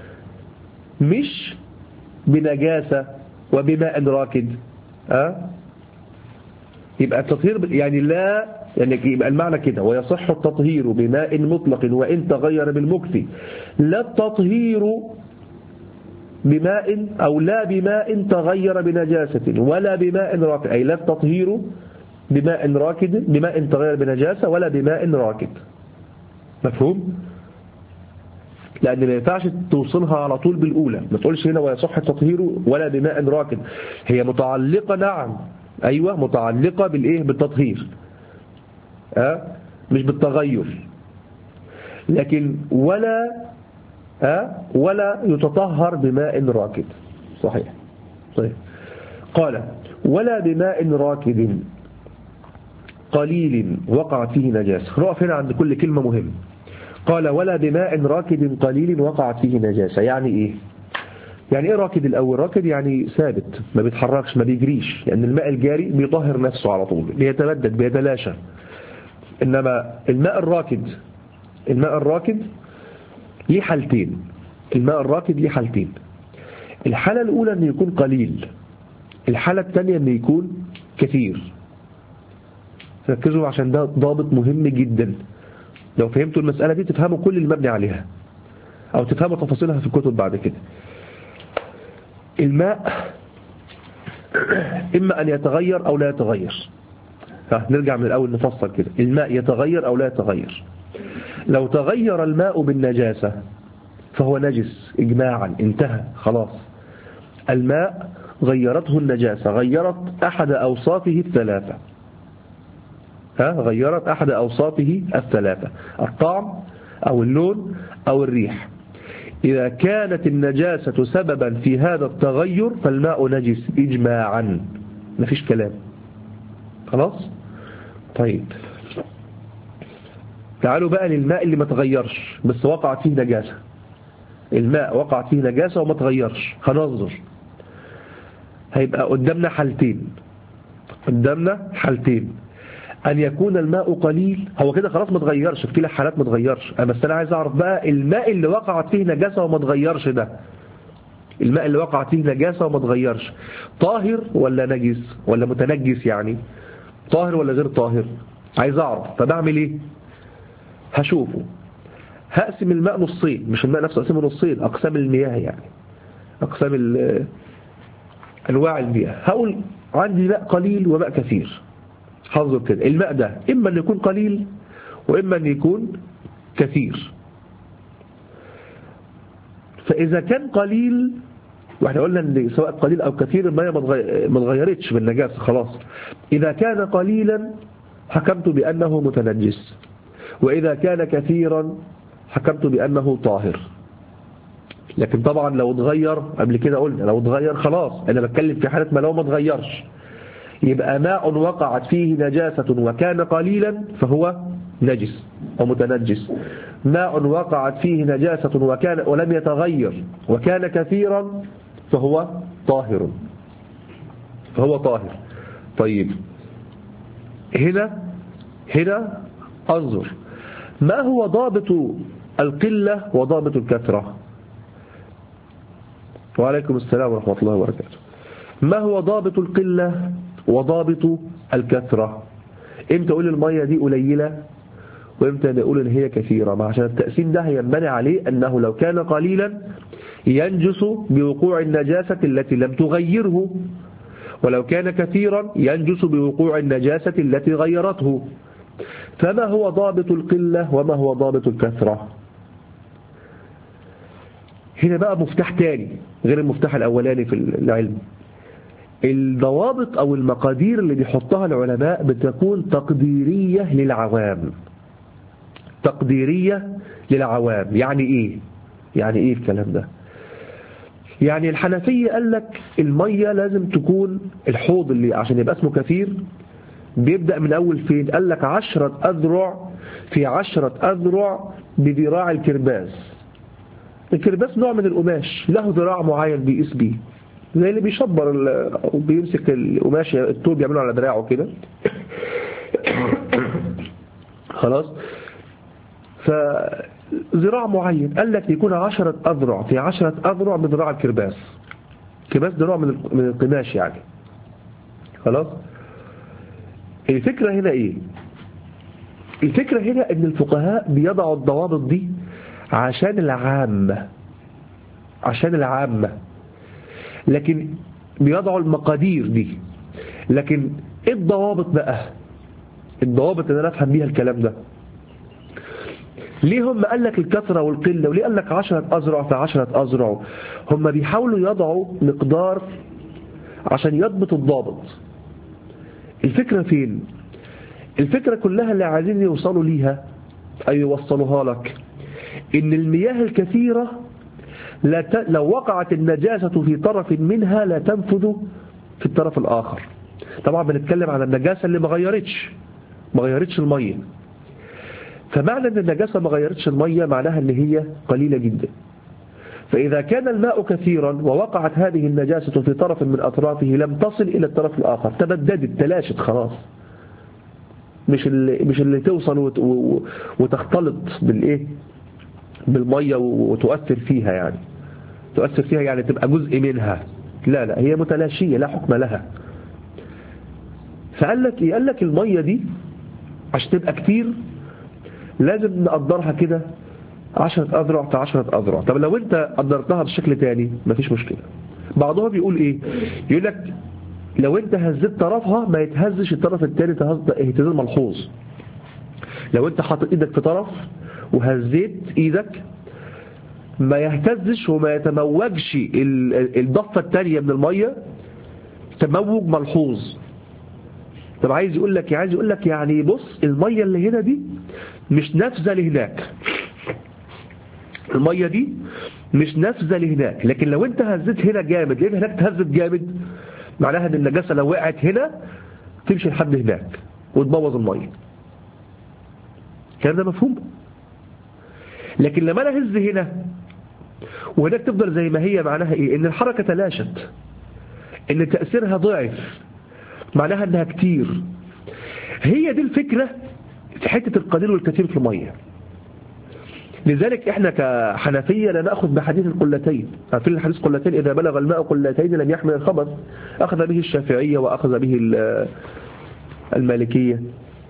مش بنجاسة وبماء راكد. اه يبقى التطهير يعني لا يعني يبقى المعنى كده ويصح التطهير بماء مطلق وإن تغير بالمكث لا التطهير بماء أو لا بماء تغير بنجاسة ولا بماء راكد، أي لا التطهير بماء راكد بماء تغير بنجاسة ولا بماء راكد. مفهوم؟ لأن ما ينفعش توصلها على طول بالأولى، ما تقولش هنا ويصح التطهير ولا بماء راكد، هي متعلقة نعم أيوة متعلقة بالإيه؟ بالتطهير أه؟ مش بالتغير، لكن ولا أه؟ ولا يتطهر بماء راكد. صحيح. طيب قال ولا بماء راكد قليل وقعت فيه نجاسة. نقف هنا عند كل كلمة مهمة. قال ولا بماء راكد قليل وقعت فيه نجاسة، يعني ايه؟ يعني ايه راكد الاول؟ راكد يعني ثابت ما بيتحركش ما بيجريش، لان يعني الماء الجاري بيطهر نفسه على طول بيتمدد بيتلاشى. انما الماء الراكد الماء الراكد ليه حالتين، الماء الراكد ليه حالتين. الحالة الاولى ان يكون قليل، الحالة الثانية ان يكون كثير. ركزوا عشان ده ضابط مهم جدا، لو فهمتوا المسألة دي تفهموا كل اللي مبني عليها أو تفهموا تفاصيلها في الكتب بعد كده. الماء إما أن يتغير أو لا يتغير. نرجع من الأول نفصل كده. الماء يتغير أو لا يتغير. لو تغير الماء بالنجاسة فهو نجس إجماعا، انتهى خلاص. الماء غيرته النجاسة، غيرت أحد أوصافه الثلاثة، ها غيرت أحد أوصافه الثلاثة، الطعم أو اللون أو الريح. إذا كانت النجاسة سببا في هذا التغير فالماء نجس إجماعا، مفيش كلام خلاص. طيب تعالوا بقى للماء اللي ما تغيرش بس وقعت فيه نجاسة. الماء وقعت فيه نجاسة وما تغيرش، هننظر هيبقى قدامنا حالتين، قدامنا حالتين أن يكون الماء قليل، هو كده خلاص ما تغيرش في كلا حالات ما تغيرش. بس أنا عايز أعرف بقى الماء اللي وقعت فيه نجاسة وما تغيرش ده، الماء اللي وقعت فيه نجاسة وما تغيرش طاهر ولا نجس ولا متنجس؟ يعني طاهر ولا غير طاهر؟ عايز أعرف. فبعمل إيه؟ هشوفه، هقسم الماء نصين، مش الماء نفسه أقسمه نصين، أقسام المياه يعني أقسام أنواع المياه. هقول عندي ماء قليل وماء كثير. حظوا كده الماء ده إما أن يكون قليل وإما أن يكون كثير. فإذا كان قليل، واحنا قلنا أن سواء قليل أو كثير الماء ما تغيرتش بالنجاسة خلاص. إذا كان قليلا حكمت بأنه متنجس، وإذا كان كثيرا حكمت بأنه طاهر. لكن طبعا لو اتغير قبل كده قلنا لو اتغير خلاص، أنا بتكلم في حالة ما لو ما اتغيرش، يبقى ماء وقعت فيه نجاسة وكان قليلا فهو نجس أو متنجس، ماء وقعت فيه نجاسة وكان ولم يتغير وكان كثيرا فهو طاهر فهو طاهر. طيب هنا هنا انظر ما هو ضابط القلة وضابط الكثرة. وعليكم السلام ورحمة الله وبركاته. ما هو ضابط القلة وضابط الكثرة؟ امتى اقول المية دي قليلة وامتى نقول ان هي كثيرة؟ ما عشان التقسيم ده هينبني عليه انه لو كان قليلا ينجس بوقوع النجاسة التي لم تغيره، ولو كان كثيرا ينجس بوقوع النجاسة التي غيرته. فما هو ضابط القلة وما هو ضابط الكثرة؟ هنا بقى مفتاح تاني غير المفتاح الأولاني في العلم. الضوابط أو المقادير اللي بيحطها العلماء بتكون تقديرية للعوام. تقديرية للعوام يعني إيه؟ يعني إيه الكلام ده؟ يعني الحنفية قال لك المية لازم تكون الحوض اللي عشان يبقى اسمه كثير بيبدأ من أول فين؟ قال لك عشرة أذرع في عشرة أذرع بذراع الكرباس. الكرباس نوع من القماش له ذراع معين بيقيس بيه، زي اللي بيشبر أو بيمسك القماش الطول بيعمله على دراعه كده. خلاص. فذراع معين قال لك يكون عشرة أذرع في عشرة أذرع بذراع الكرباس. الكرباس ده نوع من القماش يعني. خلاص. الفكرة هنا ايه؟ الفكرة هنا ان الفقهاء بيضعوا الضوابط دي عشان العامة عشان العامة لكن بيضعوا المقادير دي. لكن ايه الضوابط بقى؟ الضوابط اللي انا افهم بيها الكلام ده ليه هم قال لك الكثرة والقلة وليه قال لك عشرة أذرع في عشرة أذرع؟ هم بيحاولوا يضعوا مقدار عشان يضبط الضابط. الفكرة فين؟ الفكرة كلها اللي عايزين يوصلوا ليها أي يوصلوها لك إن المياه الكثيرة لا ت... لو وقعت النجاسة في طرف منها لا تنفذ في الطرف الآخر. طبعا بنتكلم على النجاسة اللي ما غيرتش ما غيرتش المية. فمعنى أن النجاسة ما غيرتش المية معناها أن هي قليلة جدا. فإذا كان الماء كثيرا ووقعت هذه النجاسة في طرف من أطرافه لم تصل إلى الطرف الآخر، تبددت تلاشت خلاص. مش اللي مش اللي توصل وت... وتختلط بالإيه بالمية وتؤثر فيها يعني تؤثر فيها يعني تبقى جزء منها. لا لا هي متلاشية لا حكم لها. فقال لك إيه؟ قال لك المية دي عشان تبقى كتير لازم نقدرها كده عشرة أذرع في عشرة أذرع. طب لو انت قدرتها بشكل تاني مفيش مشكلة. بعضهم بيقول ايه؟ يقول لك لو انت هزيت طرفها ما يتهزش الطرف التاني اهتزاز ملحوظ. لو انت حاطط ايدك في طرف وهزيت ايدك ما يهتزش وما يتموجش الضفة التانية من المية تموج ملحوظ. طب عايز يقول لك عايز يقول لك يعني بص المية اللي هنا دي مش نافذة لهناك. المية دي مش نافذة لهناك، لكن لو انت هزيت هنا جامد ليه هناك تهزت جامد معناها ان النجاسة لو وقعت هنا تمشي لحد هناك وتبوظ المية. الكلام ده مفهوم؟ لكن لما انا هز هنا وهناك تفضل زي ما هي معناها ايه؟ ان الحركة تلاشت، ان تأثيرها ضعف، معناها انها كتير. هي دي الفكرة في حتة القليل والكثير في المية. لذلك احنا كحنفية لا نأخذ بحديث القلتين. عارفين الحديث قلتين إذا بلغ الماء قلتين لم يحمل الخبث، أخذ به الشافعية وأخذ به المالكية.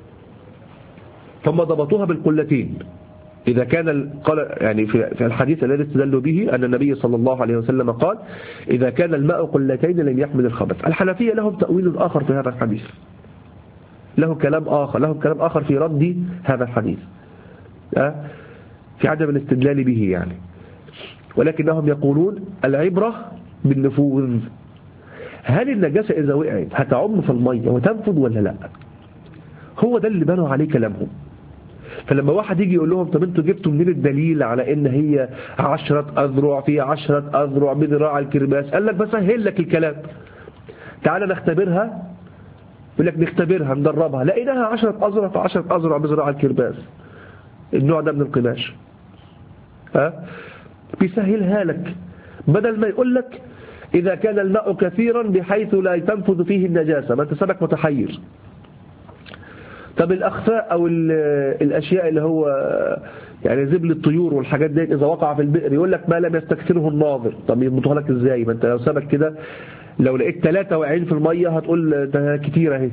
ثم ضبطوها بالقلتين. إذا كان قال يعني في الحديث الذي استدلوا به أن النبي صلى الله عليه وسلم قال إذا كان الماء قلتين لم يحمل الخبث. الحنفية لهم تأويل آخر في هذا الحديث، له كلام آخر له كلام آخر في رد هذا الحديث في عدم الاستدلال به يعني. ولكنهم يقولون العبرة بالنفوذ. هل النجاسة إذا وقعت هتعم في المية وتنفذ ولا لا؟ هو ده اللي بنوا عليه كلامهم. فلما واحد يجي يقول لهم طب انتوا جبتوا منين الدليل على ان هي عشرة أذرع في عشرة أذرع بذراع الكرباس؟ قال لك بسهل لك الكلام، تعالى نختبرها. يقول لك نختبرها ندربها، لقيناها عشرة أذرع في عشرة أذرع بذراع الكرباس. النوع ده من القماش. ها بيسهلها لك، بدل ما يقول لك إذا كان الماء كثيرا بحيث لا تنفذ فيه النجاسة، ما أنت سبك متحير. طب الأخفاء أو الأشياء اللي هو يعني زبل الطيور والحاجات دي إذا وقع في البئر يقول لك ما لم يستكثره الناظر. طب يضبطها لك إزاي؟ ما أنت لو سبك كده لو لقيت ثلاثة واقعين في المية هتقول ده كتير اهي.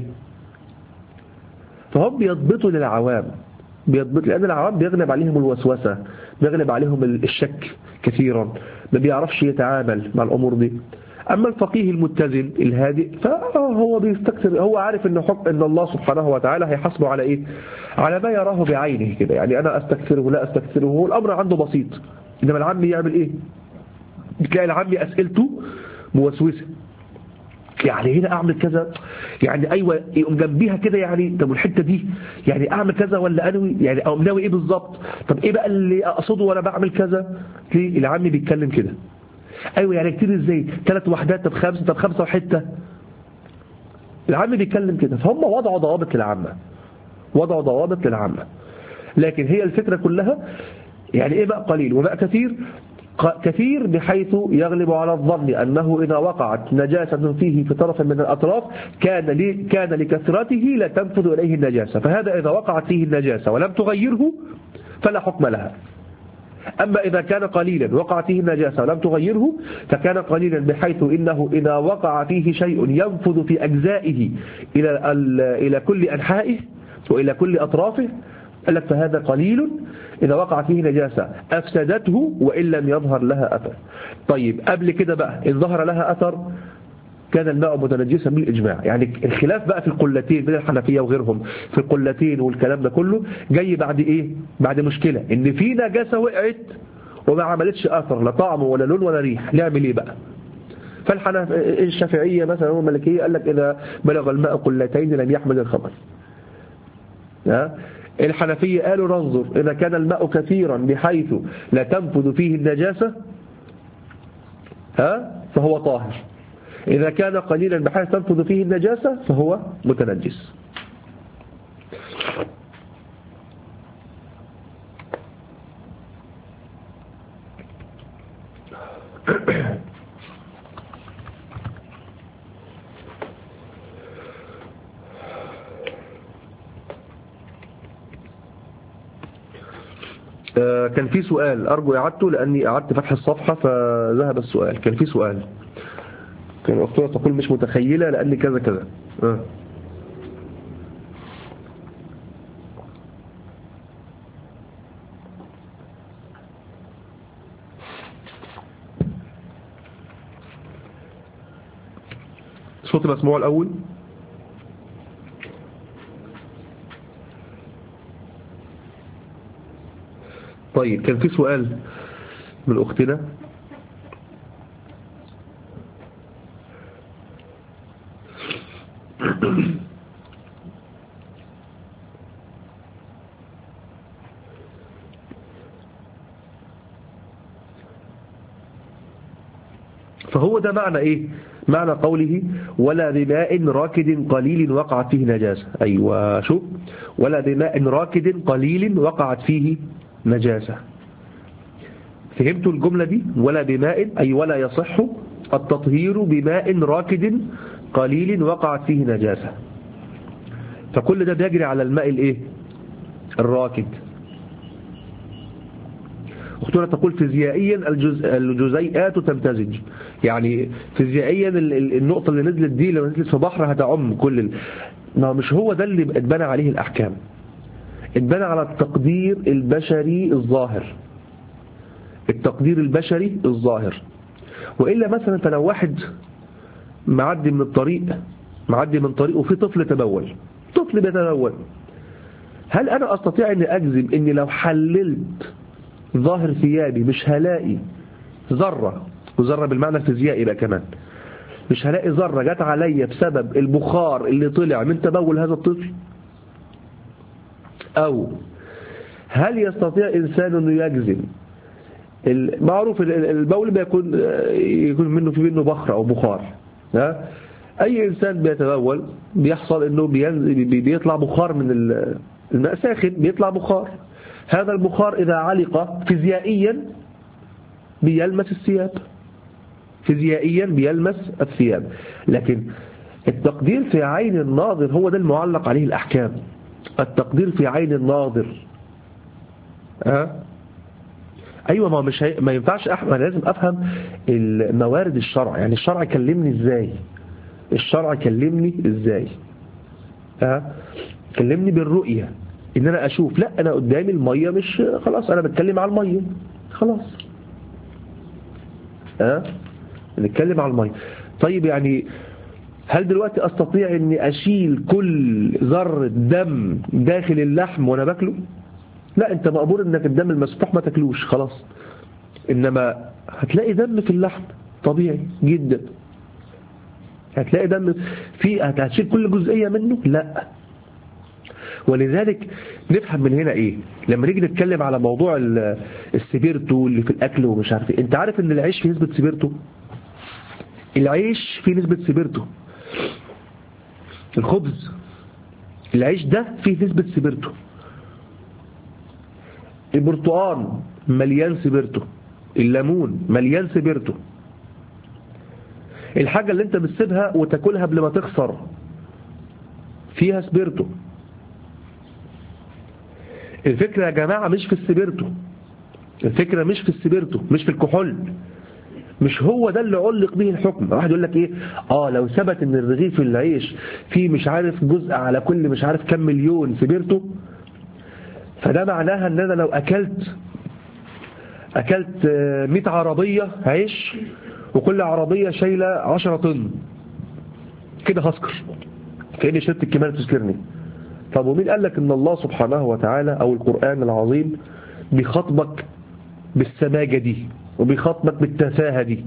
فهم بيضبطوا للعوام، بيضبط لأن العوام بيغلب عليهم الوسوسة، بيغلب عليهم الشك كثيرا، ما بيعرفش يتعامل مع الأمور دي. أما الفقيه المتزن الهادئ فهو بيستكثر، هو عارف إن حكم إن الله سبحانه وتعالى هيحاسبه على إيه؟ على ما يراه بعينه كده. يعني أنا أستكثره لا أستكثره، الأمر عنده بسيط. إنما العامي يعمل إيه؟ بتلاقي العامي أسئلته موسوسة، يعني هنا أعمل كذا، يعني أيوة يقوم جنبيها كده، يعني طب الحتة دي يعني أعمل كذا ولا أنوي، يعني أو ناوي إيه بالظبط، طب إيه بقى اللي أقصده وأنا بعمل كذا. ليه العامي بيتكلم كده؟ أيوة يعني كتير إزاي؟ ثلاث وحدات، طب خمسة، طب خمسة وحتة. العامي بيتكلم كده، فهم وضعوا ضوابط للعامة، وضعوا ضوابط للعامة. لكن هي الفكرة كلها يعني إيه بقى قليل وبقى كثير؟ كثير بحيث يغلب على الظن أنه إذا وقعت نجاسة فيه في طرف من الأطراف كان كان لكثرته لا تنفذ إليه النجاسة، فهذا إذا وقعت فيه النجاسة ولم تغيره فلا حكم لها. أما إذا كان قليلا وقعت فيه النجاسة ولم تغيره فكان قليلا بحيث إنه إذا وقع فيه شيء ينفذ في أجزائه إلى إلى كل أنحائه وإلى كل أطرافه، قال لك فهذا قليل إذا وقع فيه نجاسة أفسدته وإن لم يظهر لها أثر. طيب قبل كده بقى إن ظهر لها أثر كان الماء متنجسا بالإجماع. يعني الخلاف بقى في القلتين بين الحنفية وغيرهم في القلتين والكلام ده كله جاي بعد إيه؟ بعد مشكلة إن في نجاسة وقعت وما عملتش أثر لا طعم ولا لون ولا ريح، نعمل إيه بقى؟ فالحنفية الشافعية مثلا والمالكية قال لك إذا بلغ الماء قلتين لم يحمل الخبث. الحنفية قالوا ننظر إذا كان الماء كثيرا بحيث لا تنفذ فيه النجاسة ها فهو طاهر، إذا كان قليلا بحيث تنفذ فيه النجاسة فهو متنجس. كان في سؤال أرجو إعادته لأني أعدت فتح الصفحة فذهب السؤال. كان في سؤال، كان أختنا تقول مش متخيلة لأن كذا كذا. آه. صوتي مسموع الأول؟ طيب كان في سؤال من أختنا فهو ده معنى إيه؟ معنى قوله ولا بماء راكد قليل وقعت فيه نجاسة. أيوة شوف، ولا بماء راكد قليل وقعت فيه نجاسة. فهمتوا الجملة دي؟ ولا بماء أي ولا يصح التطهير بماء راكد قليل وقعت فيه نجاسة. فكل ده بيجري على الماء الايه؟ الراكد. أختنا تقول فيزيائيا الجز... الجزيئات تمتزج، يعني فيزيائيا النقطة اللي نزلت دي لو نزلت في بحر هتعم كل ال... ما مش هو ده اللي اتبنى عليه الأحكام، اتبنى على التقدير البشري الظاهر، التقدير البشري الظاهر. وإلا مثلا فلو واحد معدي من الطريق معدي من طريق وفي طفل تبول، طفل بيتبول، هل أنا أستطيع أن أجزم أني لو حللت ظاهر ثيابي مش هلاقي ذرة، وذرة بالمعنى الفيزيائي بقى كمان، مش هلاقي ذرة جت عليا بسبب البخار اللي طلع من تبول هذا الطفل؟ أو هل يستطيع إنسان أنه يجزم؟ المعروف البول بيكون يكون منه في منه بخر أو بخار، ها؟ أي إنسان بيتبول بيحصل أنه بيطلع بخار من الماء ساخن، بيطلع بخار. هذا البخار إذا علق فيزيائيا بيلمس الثياب، فيزيائيا بيلمس الثياب، لكن التقدير في عين الناظر هو ده المعلق عليه الأحكام. التقدير في عين الناظر أه؟ أيوة، ما مش هي... ما ينفعش أحمد، أنا لازم أفهم الموارد الشرع، يعني الشرع كلمني إزاي، الشرع كلمني إزاي أه؟ كلمني بالرؤية، إن أنا أشوف، لا أنا قدامي المية، مش خلاص أنا بتكلم على المية خلاص أه؟ نتكلم على المية. طيب يعني هل دلوقتي أستطيع أني أشيل كل ذرة دم داخل اللحم وأنا باكله؟ لا، أنت مأمور أنك الدم المسفوح ما تاكلوش خلاص، إنما هتلاقي دم في اللحم طبيعي جدا، هتلاقي دم في، هتشيل كل جزئية منه؟ لا. ولذلك نفهم من هنا إيه لما نيجي نتكلم على موضوع السبيرتو اللي في الأكل ومش عارف إيه. أنت عارف أن العيش فيه نسبة سبيرتو؟ العيش فيه نسبة سبيرتو، الخبز، العيش ده فيه نسبة سبيرتو، البرتقال مليان سبيرتو، الليمون مليان سبيرتو، الحاجة اللي انت بتسيبها وتاكلها قبل ما تخسر فيها سبيرتو. الفكرة يا جماعة مش في السبيرتو، الفكرة مش في السبيرتو، مش في الكحول، مش هو ده اللي علق به الحكم. واحد يقول لك ايه، اه لو ثبت ان الرغيف العيش فيه مش عارف جزء على كل مش عارف كم مليون سبيرتو، فده معناها ان انا لو اكلت اكلت مئة عربية عيش وكل عربية شايلة عشرة طن كده هسكر، كأني شربت الكمال تسكرني. طب ومين قال لك ان الله سبحانه وتعالى او القرآن العظيم بيخاطبك بالسماجة دي وبيخاطبك بالتفاهة دي؟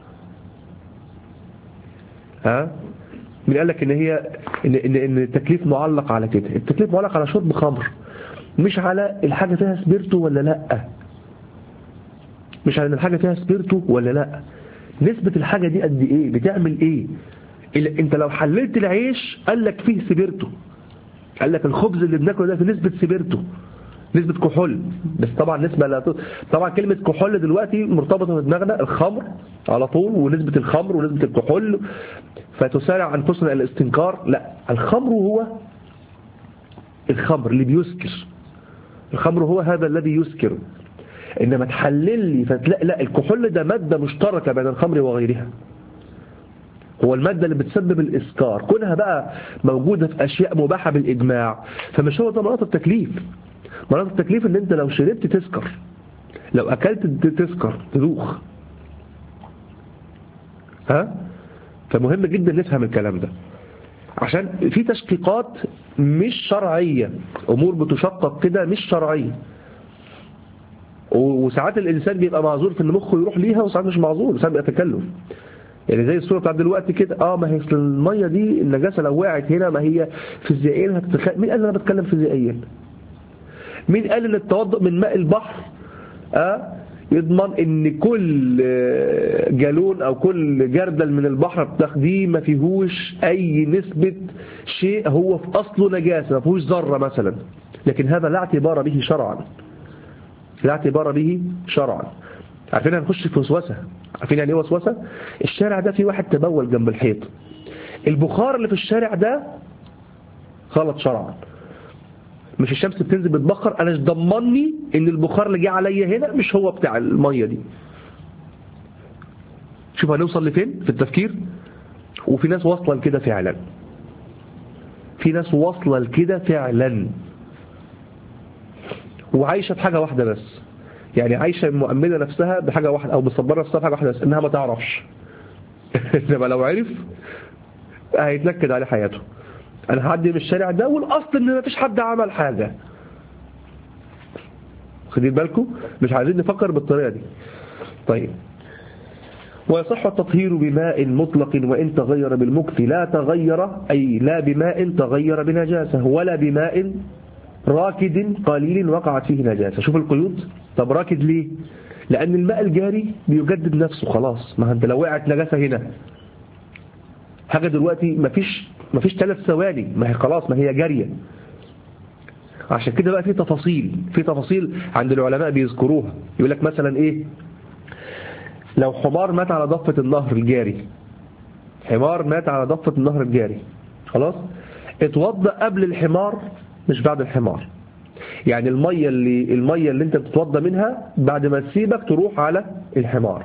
ها؟ مين قال لك ان هي ان ان, إن التكليف معلق على كده؟ التكليف معلق على شرب خمر، مش على الحاجة فيها سبيرتو ولا لا، مش على الحاجة فيها سبيرتو ولا لا، نسبة الحاجة دي قد ايه، بتعمل ايه. انت لو حللت العيش قال لك فيه سبيرتو، قال لك الخبز اللي بناكله ده فيه نسبة سبيرتو، نسبة كحول، بس طبعا نسبة لا ت... طبعا كلمة كحول دلوقتي مرتبطة في دماغنا الخمر على طول، ونسبة الخمر ونسبة الكحول، فتسارع أنفسنا إلى الاستنكار. لا، الخمر هو الخمر اللي بيسكر، الخمر هو هذا الذي يسكر. إنما تحلل لي فتلاقي لا، الكحول ده مادة مشتركة بين الخمر وغيرها، هو المادة اللي بتسبب الإسكار، كونها بقى موجودة في أشياء مباحة بالإجماع، فمش هو ده مناط التكليف. مناط التكليف ان انت لو شربت تسكر، لو اكلت تسكر تدوخ. ها؟ فمهم جدا نفهم الكلام ده، عشان في تشقيقات مش شرعية، امور بتشقق كده مش شرعية، وساعات الانسان بيبقى معذور في ان مخه يروح ليها، وساعات مش معذور، ساعات بيبقى تكلف. يعني زي الصورة بتاعت دلوقتي كده، اه ما هي المية دي النجاسة لو وقعت هنا ما هي فيزيائيا هتتخيل. مين قال انا بتكلم فيزيائيا؟ مين قال ان التوضؤ من ماء البحر أه يضمن ان كل جالون او كل جردل من البحر بتاخديه ما فيهوش اي نسبة شيء هو في اصله نجاسة، ما فيهوش ذرة مثلا، لكن هذا لا اعتبار به شرعا، لا اعتبار به شرعا. عارفين هنخش في وسوسة، عارفين يعني ايه وسوسة؟ الشارع ده فيه واحد تبول جنب الحيط، البخار اللي في الشارع ده غلط شرعا، مش الشمس بتنزل بتبخر، انا مش ضمني ان البخار اللي جه عليا هنا مش هو بتاع الميه دي. شوف هنوصل لفين في التفكير. وفي ناس واصله لكده فعلا، في ناس واصله لكده فعلا وعايشه بحاجه واحده بس، يعني عايشه مؤمنه نفسها بحاجه واحده او مصبره نفسها بحاجه واحده بس، انها ما تعرفش. انما لو عرف هيتنكد عليه حياته. انا هعدي من الشارع ده والاصل ان ما فيش حد عمل حاجه. خدين بالكم، مش عايزين نفكر بالطريقه دي. طيب، ويصح التطهير بماء مطلق وان تغير بالمكث لا تغير، اي لا بماء تغير بنجاسه ولا بماء راكد قليل وقعت فيه نجاسه. شوف القيود. طب راكد ليه؟ لان الماء الجاري بيجدد نفسه خلاص، ما انت لو وقعت نجاسه هنا حاجه دلوقتي ما فيش ما فيش ثلاث ثواني، ما هي خلاص ما هي جاريه. عشان كده بقى في تفاصيل في تفاصيل عند العلماء بيذكروها. يقول لك مثلا ايه، لو حمار مات على ضفة النهر الجاري، حمار مات على ضفة النهر الجاري، خلاص اتوضأ قبل الحمار مش بعد الحمار. يعني المية اللي المية اللي انت بتتوضأ منها بعد ما تسيبك تروح على الحمار،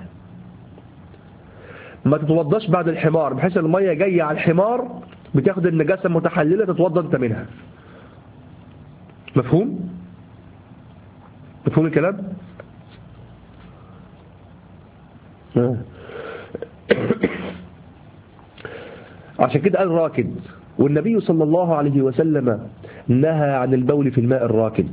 ما تتوضاش بعد الحمار بحيث المية جاية على الحمار بتاخد النجاسة المتحللة تتوضا انت منها. مفهوم؟ مفهوم الكلام؟ عشان كده قال راكد، والنبي صلى الله عليه وسلم نهى عن البول في الماء الراكد.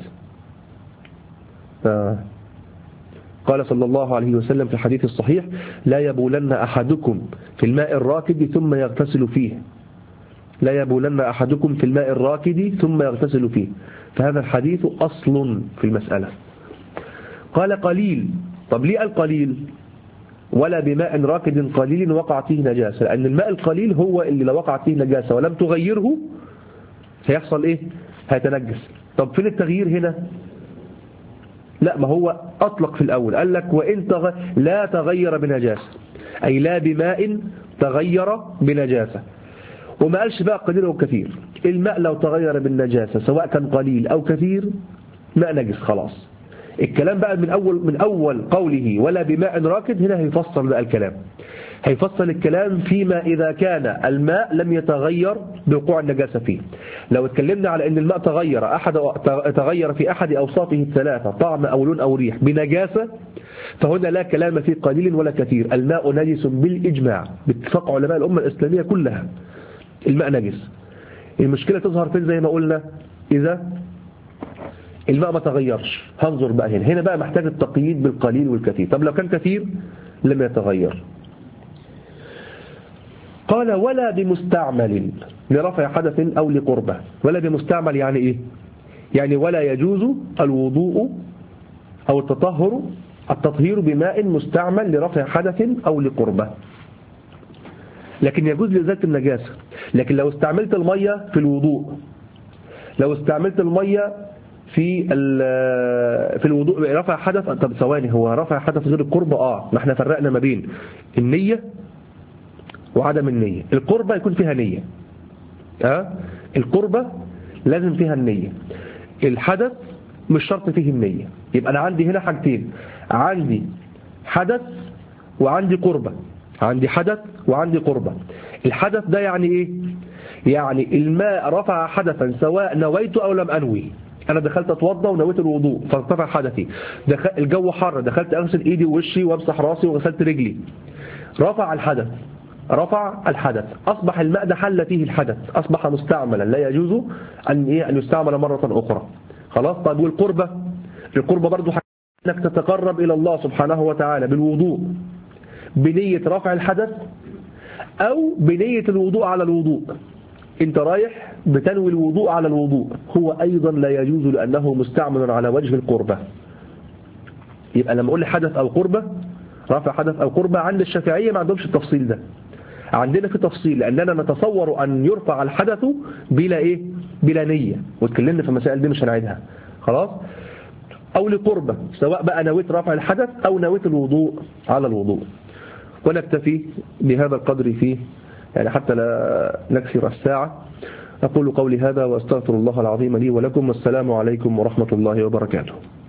قال صلى الله عليه وسلم في الحديث الصحيح: لا يبولن أحدكم في الماء الراكد ثم يغتسل فيه، لا يبولن أحدكم في الماء الراكد ثم يغتسل فيه. فهذا الحديث أصل في المسألة. قال قليل، طب ليه قال قليل؟ ولا بماء راكد قليل وقعت فيه نجاسة، لأن الماء القليل هو اللي لو وقعت فيه نجاسة ولم تغيره هيحصل إيه؟ هيتنجس. طب فين التغيير هنا؟ لا، ما هو أطلق في الأول، قال لك وإن تغ... لا تغير بنجاسة، أي لا بماء تغير بنجاسة. وما قالش بقى قليل أو كثير. الماء لو تغير بالنجاسة سواء كان قليل أو كثير ماء نجس خلاص. الكلام بقى من أول من أول قوله ولا بماء راكد، هنا هيفصل بقى الكلام، هيفصل الكلام فيما إذا كان الماء لم يتغير بوقوع النجاسة فيه. لو اتكلمنا على أن الماء تغير أحد تغير في أحد أوصافه الثلاثة، طعم أو لون أو ريح، بنجاسة، فهنا لا كلام في قليل ولا كثير. الماء نجس بالإجماع باتفاق علماء الأمة الإسلامية كلها، الماء نجس. المشكلة تظهر فين؟ زي ما قلنا إذا الماء ما تغيرش. هنظر بقى هنا هنا بقى محتاج التقييد بالقليل والكثير. طب لو كان كثير لم يتغير. قال ولا بمستعمل لرفع حدث أو لقربة. ولا بمستعمل يعني إيه؟ يعني ولا يجوز الوضوء أو التطهر التطهير بماء مستعمل لرفع حدث أو لقربة، لكن يجوز لإزالة النجاسة. لكن لو استعملت المية في الوضوء، لو استعملت المية في في الوضوء رفع حدث، طب ثواني، هو رفع حدث غير القربة؟ اه ما احنا فرقنا ما بين النية وعدم النية. القربة يكون فيها نية، اه القربة لازم فيها النية، الحدث مش شرط فيه النية. يبقى انا عندي هنا حاجتين، عندي حدث وعندي قربة، عندي حدث وعندي قربة. الحدث ده يعني ايه؟ يعني الماء رفع حدثا سواء نويت او لم انوي. انا دخلت اتوضى ونويت الوضوء فارتفع حدثي، دخل الجو حر دخلت اغسل ايدي ووشي وامسح راسي وغسلت رجلي، رفع الحدث، رفع الحدث، اصبح الماء ده حل فيه الحدث، اصبح مستعملا لا يجوز ان ايه ان يستعمل مرة اخرى. خلاص. طيب والقربة؟ القربة برضو انك تتقرب الى الله سبحانه وتعالى بالوضوء بنية رفع الحدث او بنية الوضوء على الوضوء. انت رايح بتنوي الوضوء على الوضوء، هو ايضا لا يجوز لانه مستعمل على وجه القربة. يبقى لما اقول لي حدث او قربة، رفع حدث او قربة، عند الشافعية ما عندهمش التفصيل ده، عندنا في تفصيل، لاننا نتصور ان يرفع الحدث بلا ايه بلا نية، واتكلمنا في المسائل دي مش هنعيدها. خلاص. او لقربة، سواء بقى نويت رفع الحدث او نويت الوضوء على الوضوء. ونكتفي بهذا القدر فيه يعني حتى لا نكسر الساعة. أقول قولي هذا وأستغفر الله العظيم لي ولكم، والسلام عليكم ورحمة الله وبركاته.